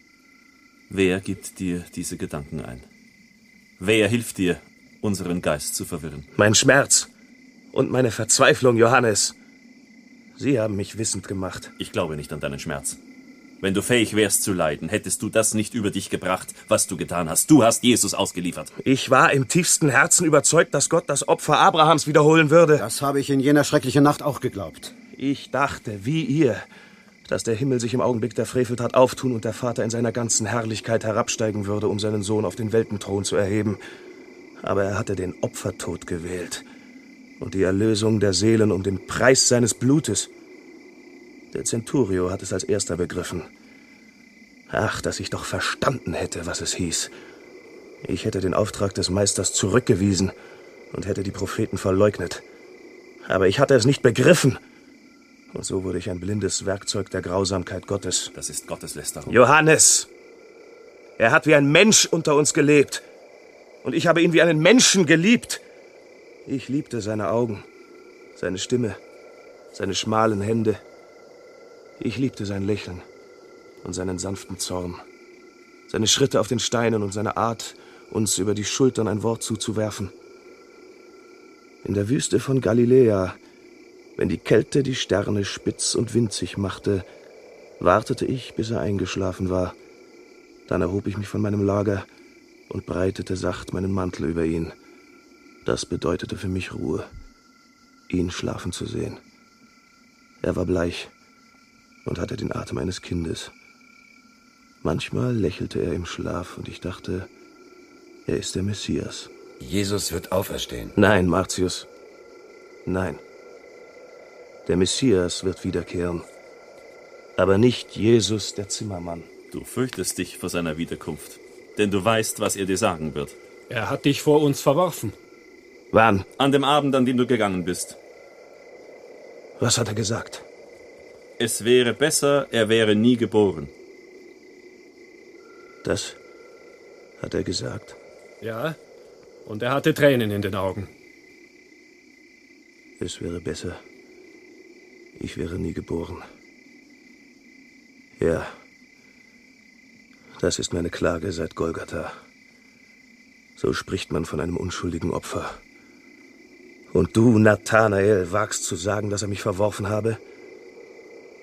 wer gibt dir diese Gedanken ein? Wer hilft dir, unseren Geist zu verwirren? Mein Schmerz und meine Verzweiflung, Johannes. Sie haben mich wissend gemacht. Ich glaube nicht an deinen Schmerz. Wenn du fähig wärst zu leiden, hättest du das nicht über dich gebracht, was du getan hast. Du hast Jesus ausgeliefert. Ich war im tiefsten Herzen überzeugt, dass Gott das Opfer Abrahams wiederholen würde. Das habe ich in jener schrecklichen Nacht auch geglaubt. Ich dachte, wie ihr, dass der Himmel sich im Augenblick der Freveltat auftun und der Vater in seiner ganzen Herrlichkeit herabsteigen würde, um seinen Sohn auf den Weltenthron zu erheben. Aber er hatte den Opfertod gewählt und die Erlösung der Seelen um den Preis seines Blutes. Der Centurio hat es als erster begriffen. Ach, dass ich doch verstanden hätte, was es hieß. Ich hätte den Auftrag des Meisters zurückgewiesen und hätte die Propheten verleugnet. Aber ich hatte es nicht begriffen. Und so wurde ich ein blindes Werkzeug der Grausamkeit Gottes. Das ist Gotteslästerung. Johannes! Er hat wie ein Mensch unter uns gelebt. Und ich habe ihn wie einen Menschen geliebt. Ich liebte seine Augen, seine Stimme, seine schmalen Hände. Ich liebte sein Lächeln und seinen sanften Zorn, seine Schritte auf den Steinen und seine Art, uns über die Schultern ein Wort zuzuwerfen. In der Wüste von Galiläa, wenn die Kälte die Sterne spitz und winzig machte, wartete ich, bis er eingeschlafen war. Dann erhob ich mich von meinem Lager und breitete sacht meinen Mantel über ihn. Das bedeutete für mich Ruhe, ihn schlafen zu sehen. Er war bleich und hatte den Atem eines Kindes. Manchmal lächelte er im Schlaf und ich dachte, er ist der Messias. Jesus wird auferstehen. Nein, Martius, nein. Der Messias wird wiederkehren, aber nicht Jesus, der Zimmermann. Du fürchtest dich vor seiner Wiederkunft, denn du weißt, was er dir sagen wird. Er hat dich vor uns verworfen. Wann? An dem Abend, an dem du gegangen bist. Was hat er gesagt? Es wäre besser, er wäre nie geboren. Das hat er gesagt. Ja, und er hatte Tränen in den Augen. Es wäre besser, ich wäre nie geboren. Ja, das ist meine Klage seit Golgatha. So spricht man von einem unschuldigen Opfer. Und du, Nathanael, wagst zu sagen, dass er mich verworfen habe?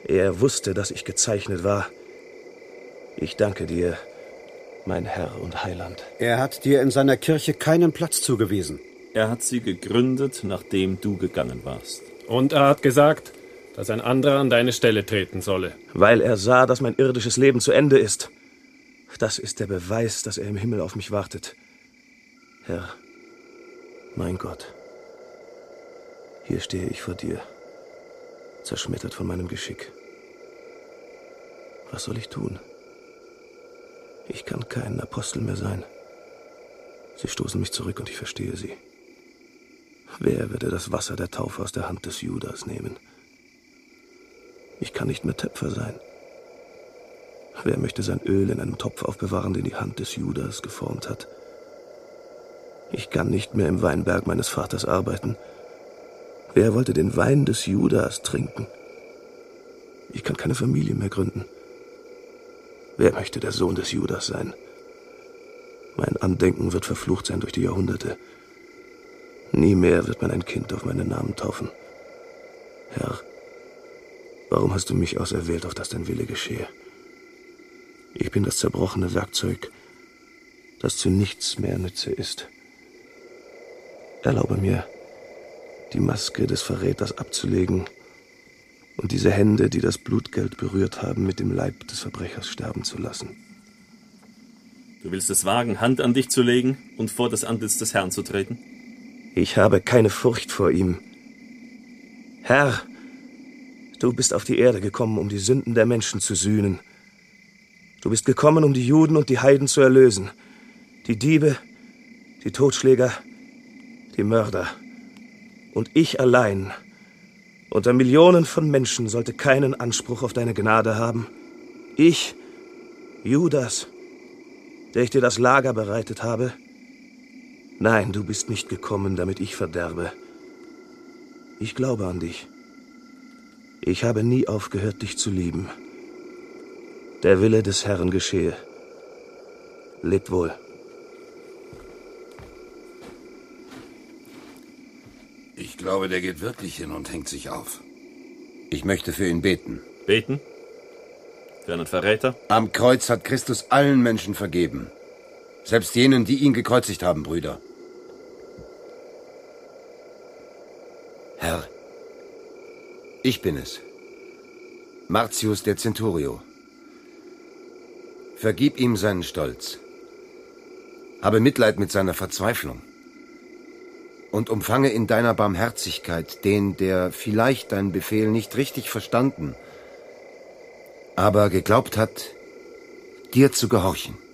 Er wusste, dass ich gezeichnet war. Ich danke dir, mein Herr und Heiland. Er hat dir in seiner Kirche keinen Platz zugewiesen. Er hat sie gegründet, nachdem du gegangen warst. Und er hat gesagt, dass ein anderer an deine Stelle treten solle. Weil er sah, dass mein irdisches Leben zu Ende ist. Das ist der Beweis, dass er im Himmel auf mich wartet. Herr, mein Gott, hier stehe ich vor dir, zerschmettert von meinem Geschick. Was soll ich tun? Ich kann kein Apostel mehr sein. Sie stoßen mich zurück und ich verstehe sie. Wer würde das Wasser der Taufe aus der Hand des Judas nehmen? Ich kann nicht mehr Töpfer sein. Wer möchte sein Öl in einem Topf aufbewahren, den die Hand des Judas geformt hat? Ich kann nicht mehr im Weinberg meines Vaters arbeiten. Wer wollte den Wein des Judas trinken? Ich kann keine Familie mehr gründen. Wer möchte der Sohn des Judas sein? Mein Andenken wird verflucht sein durch die Jahrhunderte. Nie mehr wird man ein Kind auf meinen Namen taufen. Herr, warum hast du mich auserwählt, auf dass dein Wille geschehe? Ich bin das zerbrochene Werkzeug, das zu nichts mehr Nütze ist. Erlaube mir, die Maske des Verräters abzulegen und diese Hände, die das Blutgeld berührt haben, mit dem Leib des Verbrechers sterben zu lassen. Du willst es wagen, Hand an dich zu legen und vor das Antlitz des Herrn zu treten? Ich habe keine Furcht vor ihm. Herr, du bist auf die Erde gekommen, um die Sünden der Menschen zu sühnen. Du bist gekommen, um die Juden und die Heiden zu erlösen. Die Diebe, die Totschläger, die Mörder. Und ich allein, unter Millionen von Menschen, sollte keinen Anspruch auf deine Gnade haben. Ich, Judas, der ich dir das Lager bereitet habe. Nein, du bist nicht gekommen, damit ich verderbe. Ich glaube an dich. Ich habe nie aufgehört, dich zu lieben. Der Wille des Herrn geschehe. Lebt wohl. Ich glaube, der geht wirklich hin und hängt sich auf. Ich möchte für ihn beten. Beten? Für einen Verräter? Am Kreuz hat Christus allen Menschen vergeben. Selbst jenen, die ihn gekreuzigt haben, Brüder. Herr, ich bin es. Martius der Centurio. Vergib ihm seinen Stolz. Habe Mitleid mit seiner Verzweiflung. Und umfange in deiner Barmherzigkeit den, der vielleicht deinen Befehl nicht richtig verstanden, aber geglaubt hat, dir zu gehorchen.